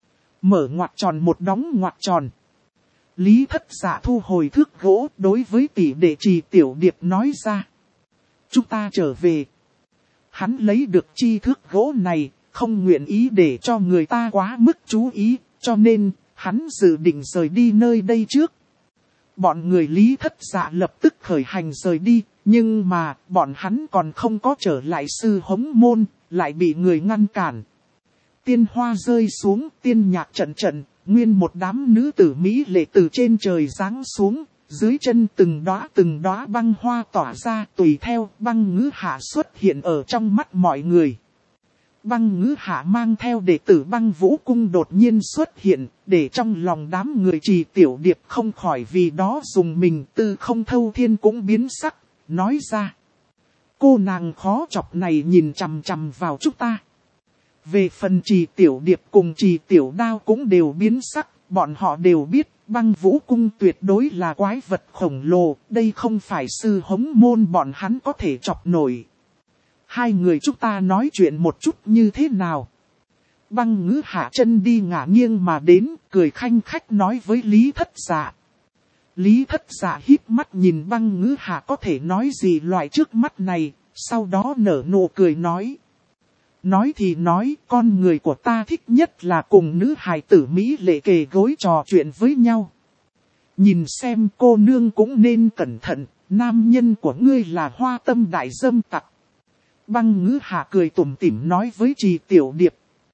Mở ngoặc tròn một đóng ngoặc tròn. Lý Thất Dạ thu hồi thước gỗ, đối với tỷ đệ Trì Tiểu Điệp nói ra. Chúng ta trở về. Hắn lấy được chi thước gỗ này, không nguyện ý để cho người ta quá mức chú ý, cho nên hắn dự định rời đi nơi đây trước. bọn người Lý Thất Dạ lập tức khởi hành rời đi, nhưng mà bọn hắn còn không có trở lại Sư Hống Môn, lại bị người ngăn cản. Tiên hoa rơi xuống, tiên nhạc trận trận, nguyên một đám nữ tử mỹ lệ từ trên trời giáng xuống, dưới chân từng đóa băng hoa tỏa ra, tùy theo Băng Ngữ Hạ xuất hiện ở trong mắt mọi người. Băng Ngữ Hạ mang theo đệ tử Băng Vũ Cung đột nhiên xuất hiện, để trong lòng đám người Trì Tiểu Điệp không khỏi vì đó dùng mình. Tư Không Thâu Thiên cũng biến sắc, nói ra. Cô nàng khó chọc này nhìn chằm chằm vào chúng ta. Về phần Trì Tiểu Điệp cùng Trì Tiểu Đao cũng đều biến sắc, bọn họ đều biết Băng Vũ Cung tuyệt đối là quái vật khổng lồ, đây không phải Sư Hống Môn bọn hắn có thể chọc nổi. Hai người chúng ta nói chuyện một chút như thế nào? Băng Ngữ Hạ chân đi ngả nghiêng mà đến, cười khanh khách nói với Lý Thất Dạ. Lý Thất Dạ híp mắt nhìn Băng Ngữ Hạ có thể nói gì loại trước mắt này, sau đó nở nụ cười nói. Nói thì nói, con người của ta thích nhất là cùng nữ hài tử Mỹ lệ kề gối trò chuyện với nhau. Nhìn xem cô nương cũng nên cẩn thận, nam nhân của ngươi là Hoa Tâm đại dâm tặc. Băng Ngữ Hạ cười tủm tỉm nói với Trì Tiểu Điệp.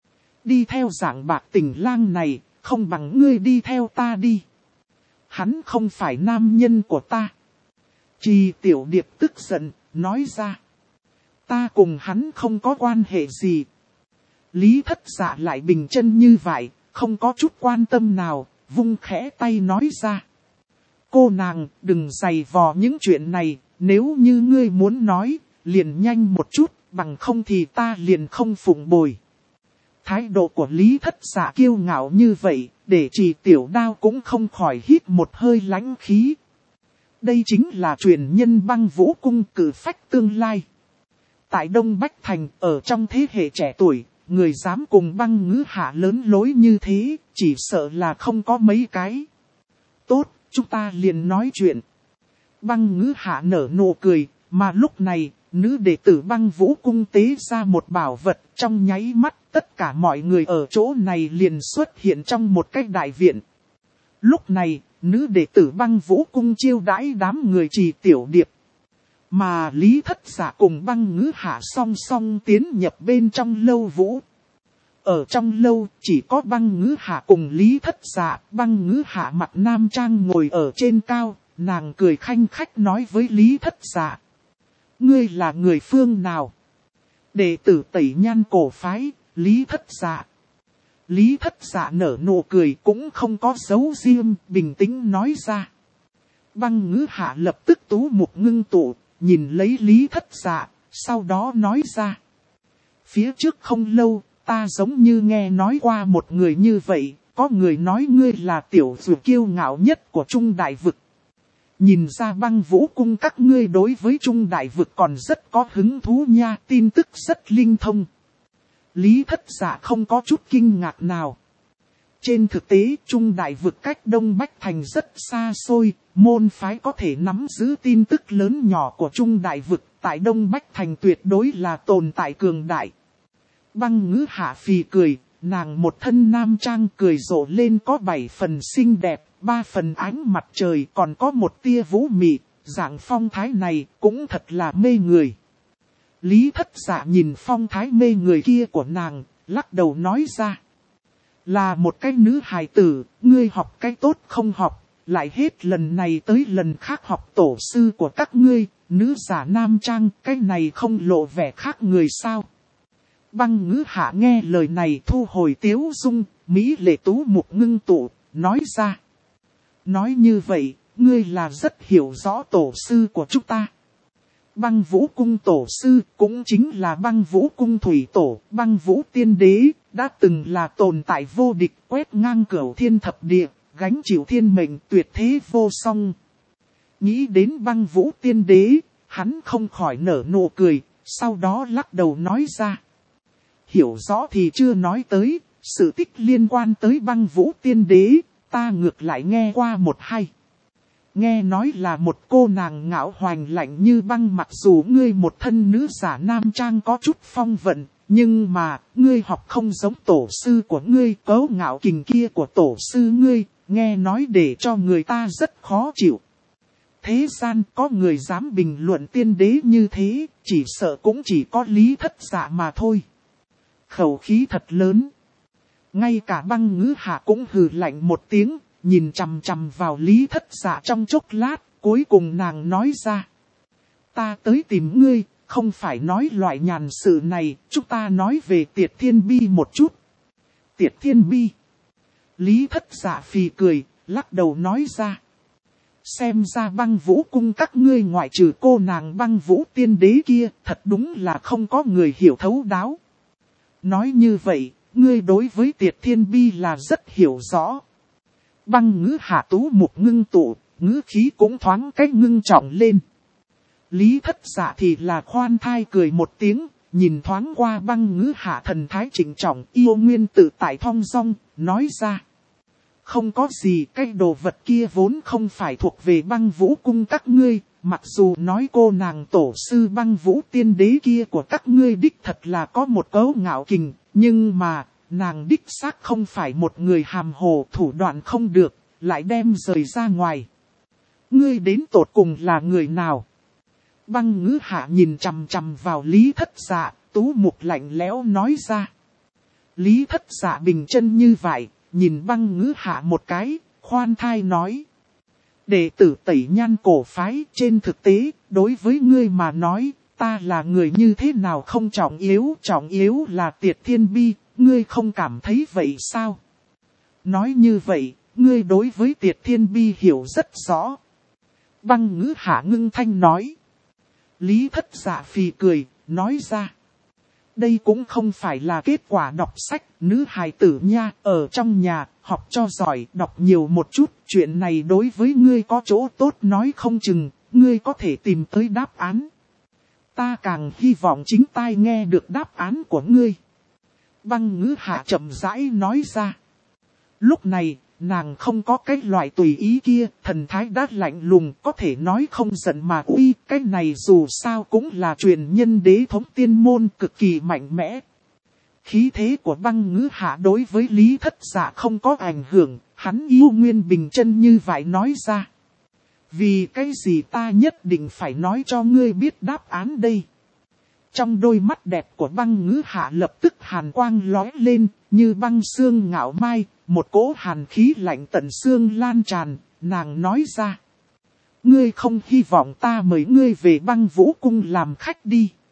Đi theo Giảng Bạc Tình lang này, không bằng ngươi đi theo ta đi. Hắn không phải nam nhân của ta. Trì Tiểu Điệp tức giận, nói ra. Ta cùng hắn không có quan hệ gì. Lý Thất Dạ lại bình chân như vậy, không có chút quan tâm nào, vung khẽ tay nói ra. Cô nàng, đừng giày vò những chuyện này, nếu như ngươi muốn nói, liền nhanh một chút, bằng không thì ta liền không phụng bồi. Thái độ của Lý Thất Dạ kiêu ngạo như vậy, để Trì Tiểu Đao cũng không khỏi hít một hơi lãnh khí. Đây chính là truyền nhân Băng Vũ Cung cử phách tương lai. Tại Đông Bách Thành, ở trong thế hệ trẻ tuổi, người dám cùng Băng Ngữ Hạ lớn lối như thế, chỉ sợ là không có mấy cái. Tốt, chúng ta liền nói chuyện. Băng Ngữ Hạ nở nụ cười, mà lúc này, nữ đệ tử Băng Vũ Cung tế ra một bảo vật, trong nháy mắt, tất cả mọi người ở chỗ này liền xuất hiện trong một cái đại viện. Lúc này, nữ đệ tử Băng Vũ Cung chiêu đãi đám người Trì Tiểu Điệp. Mà Lý Thất Dạ cùng Băng Ngữ Hạ song song tiến nhập bên trong lâu vũ. Ở trong lâu chỉ có Băng Ngữ Hạ cùng Lý Thất Dạ. Băng Ngữ Hạ mặc nam trang ngồi ở trên cao, nàng cười khanh khách nói với Lý Thất Dạ. Ngươi là người phương nào? Đệ tử Tẩy Nhan cổ phái, Lý Thất Dạ. Lý Thất Dạ nở nụ cười cũng không có giấu riêng, bình tĩnh nói ra. Băng Ngữ Hạ lập tức tú mục ngưng tụ, nhìn lấy Lý Thất Dạ, sau đó nói ra. Phía trước không lâu, ta giống như nghe nói qua một người như vậy, có người nói ngươi là tiểu dụ kiêu ngạo nhất của Trung Đại Vực. Nhìn ra Băng Vũ Cung các ngươi đối với Trung Đại Vực còn rất có hứng thú nha, tin tức rất linh thông. Lý Thất Dạ không có chút kinh ngạc nào. Trên thực tế, Trung Đại Vực cách Đông Bách Thành rất xa xôi, môn phái có thể nắm giữ tin tức lớn nhỏ của Trung Đại Vực, tại Đông Bách Thành tuyệt đối là tồn tại cường đại. Băng Ngữ Hạ phì cười, nàng một thân nam trang cười rộ lên có 7 phần xinh đẹp, 3 phần ánh mặt trời, còn có một tia vũ mị, dạng phong thái này cũng thật là mê người. Lý Thất Dạ nhìn phong thái mê người kia của nàng, lắc đầu nói ra. Là một cái nữ hài tử, ngươi học cái tốt không học, lại hết lần này tới lần khác học tổ sư của các ngươi, nữ giả nam trang, cái này không lộ vẻ khác người sao. Băng Ngữ Hạ nghe lời này thu hồi tiếu dung, mỹ lệ tú mục ngưng tụ, nói ra. Nói như vậy, ngươi là rất hiểu rõ tổ sư của chúng ta. Băng Vũ Cung tổ sư cũng chính là Băng Vũ Cung thủy tổ, Băng Vũ Tiên Đế, đã từng là tồn tại vô địch quét ngang cửu thiên thập địa, gánh chịu thiên mệnh tuyệt thế vô song. Nghĩ đến Băng Vũ Tiên Đế, hắn không khỏi nở nụ cười, sau đó lắc đầu nói ra. Hiểu rõ thì chưa nói tới, sự tích liên quan tới Băng Vũ Tiên Đế, ta ngược lại nghe qua một hai. Nghe nói là một cô nàng ngạo hoành lạnh như băng, mặc dù ngươi một thân nữ giả nam trang có chút phong vận, nhưng mà ngươi học không giống tổ sư của ngươi, cấu ngạo kình kia của tổ sư ngươi, nghe nói để cho người ta rất khó chịu. Thế gian có người dám bình luận tiên đế như thế, chỉ sợ cũng chỉ có Lý Thất Dạ mà thôi. Khẩu khí thật lớn. Ngay cả Băng Ngữ Hạ cũng hừ lạnh một tiếng, nhìn chằm chằm vào Lý Thất Dạ trong chốc lát, cuối cùng nàng nói ra. Ta tới tìm ngươi, không phải nói loại nhàn sự này, chúng ta nói về Tiệt Thiên Bi một chút. Tiệt Thiên Bi. Lý Thất Dạ phì cười, lắc đầu nói ra. Xem ra Băng Vũ cung các ngươi ngoại trừ cô nàng Băng Vũ tiên đế kia, thật đúng là không có người hiểu thấu đáo. Nói như vậy, ngươi đối với Tiệt Thiên Bi là rất hiểu rõ. Băng Ngữ Hạ tú mục ngưng tụ, ngữ khí cũng thoáng cách ngưng trọng lên. Lý Thất Dạ thì là khoan thai cười một tiếng, nhìn thoáng qua Băng Ngữ Hạ thần thái trịnh trọng, yêu nguyên tự tại thong dong, nói ra. Không có gì, cái đồ vật kia vốn không phải thuộc về Băng Vũ cung các ngươi, mặc dù nói cô nàng tổ sư Băng Vũ tiên đế kia của các ngươi đích thật là có một cấu ngạo kình, nhưng mà, nàng đích xác không phải một người hàm hồ, thủ đoạn không được, lại đem rời ra ngoài. Ngươi đến tột cùng là người nào? Băng Ngữ Hạ nhìn chằm chằm vào Lý Thất Dạ, tú mục lạnh lẽo nói ra. Lý Thất Dạ bình chân như vậy, nhìn Băng Ngữ Hạ một cái, khoan thai nói. Đệ tử Tẩy Nhan cổ phái, trên thực tế, đối với ngươi mà nói, ta là người như thế nào không trọng yếu là Tiệt Thiên Bi, ngươi không cảm thấy vậy sao? Nói như vậy, ngươi đối với Tiệt Thiên Bi hiểu rất rõ. Băng Ngữ Hạ ngưng thanh nói. Lý Thất Dạ phì cười, nói ra. Đây cũng không phải là kết quả đọc sách, nữ hài tử nha, ở trong nhà, học cho giỏi, đọc nhiều một chút, chuyện này đối với ngươi có chỗ tốt nói không chừng, ngươi có thể tìm tới đáp án. Ta càng hy vọng chính tai nghe được đáp án của ngươi. Băng Ngữ Hạ chậm rãi nói ra. Lúc này, nàng không có cái loại tùy ý kia, thần thái đã lạnh lùng, có thể nói không giận mà uy, cái này dù sao cũng là truyền nhân đế thống tiên môn cực kỳ mạnh mẽ. Khí thế của Băng Ngữ Hạ đối với Lý Thất Dạ không có ảnh hưởng, hắn yêu nguyên bình chân như vậy nói ra. Vì cái gì ta nhất định phải nói cho ngươi biết đáp án đây? Trong đôi mắt đẹp của Băng Ngữ Hạ lập tức hàn quang lóe lên, như băng xương ngạo mai, một cỗ hàn khí lạnh tận xương lan tràn, nàng nói ra. Ngươi không hy vọng ta mời ngươi về Băng Vũ cung làm khách đi.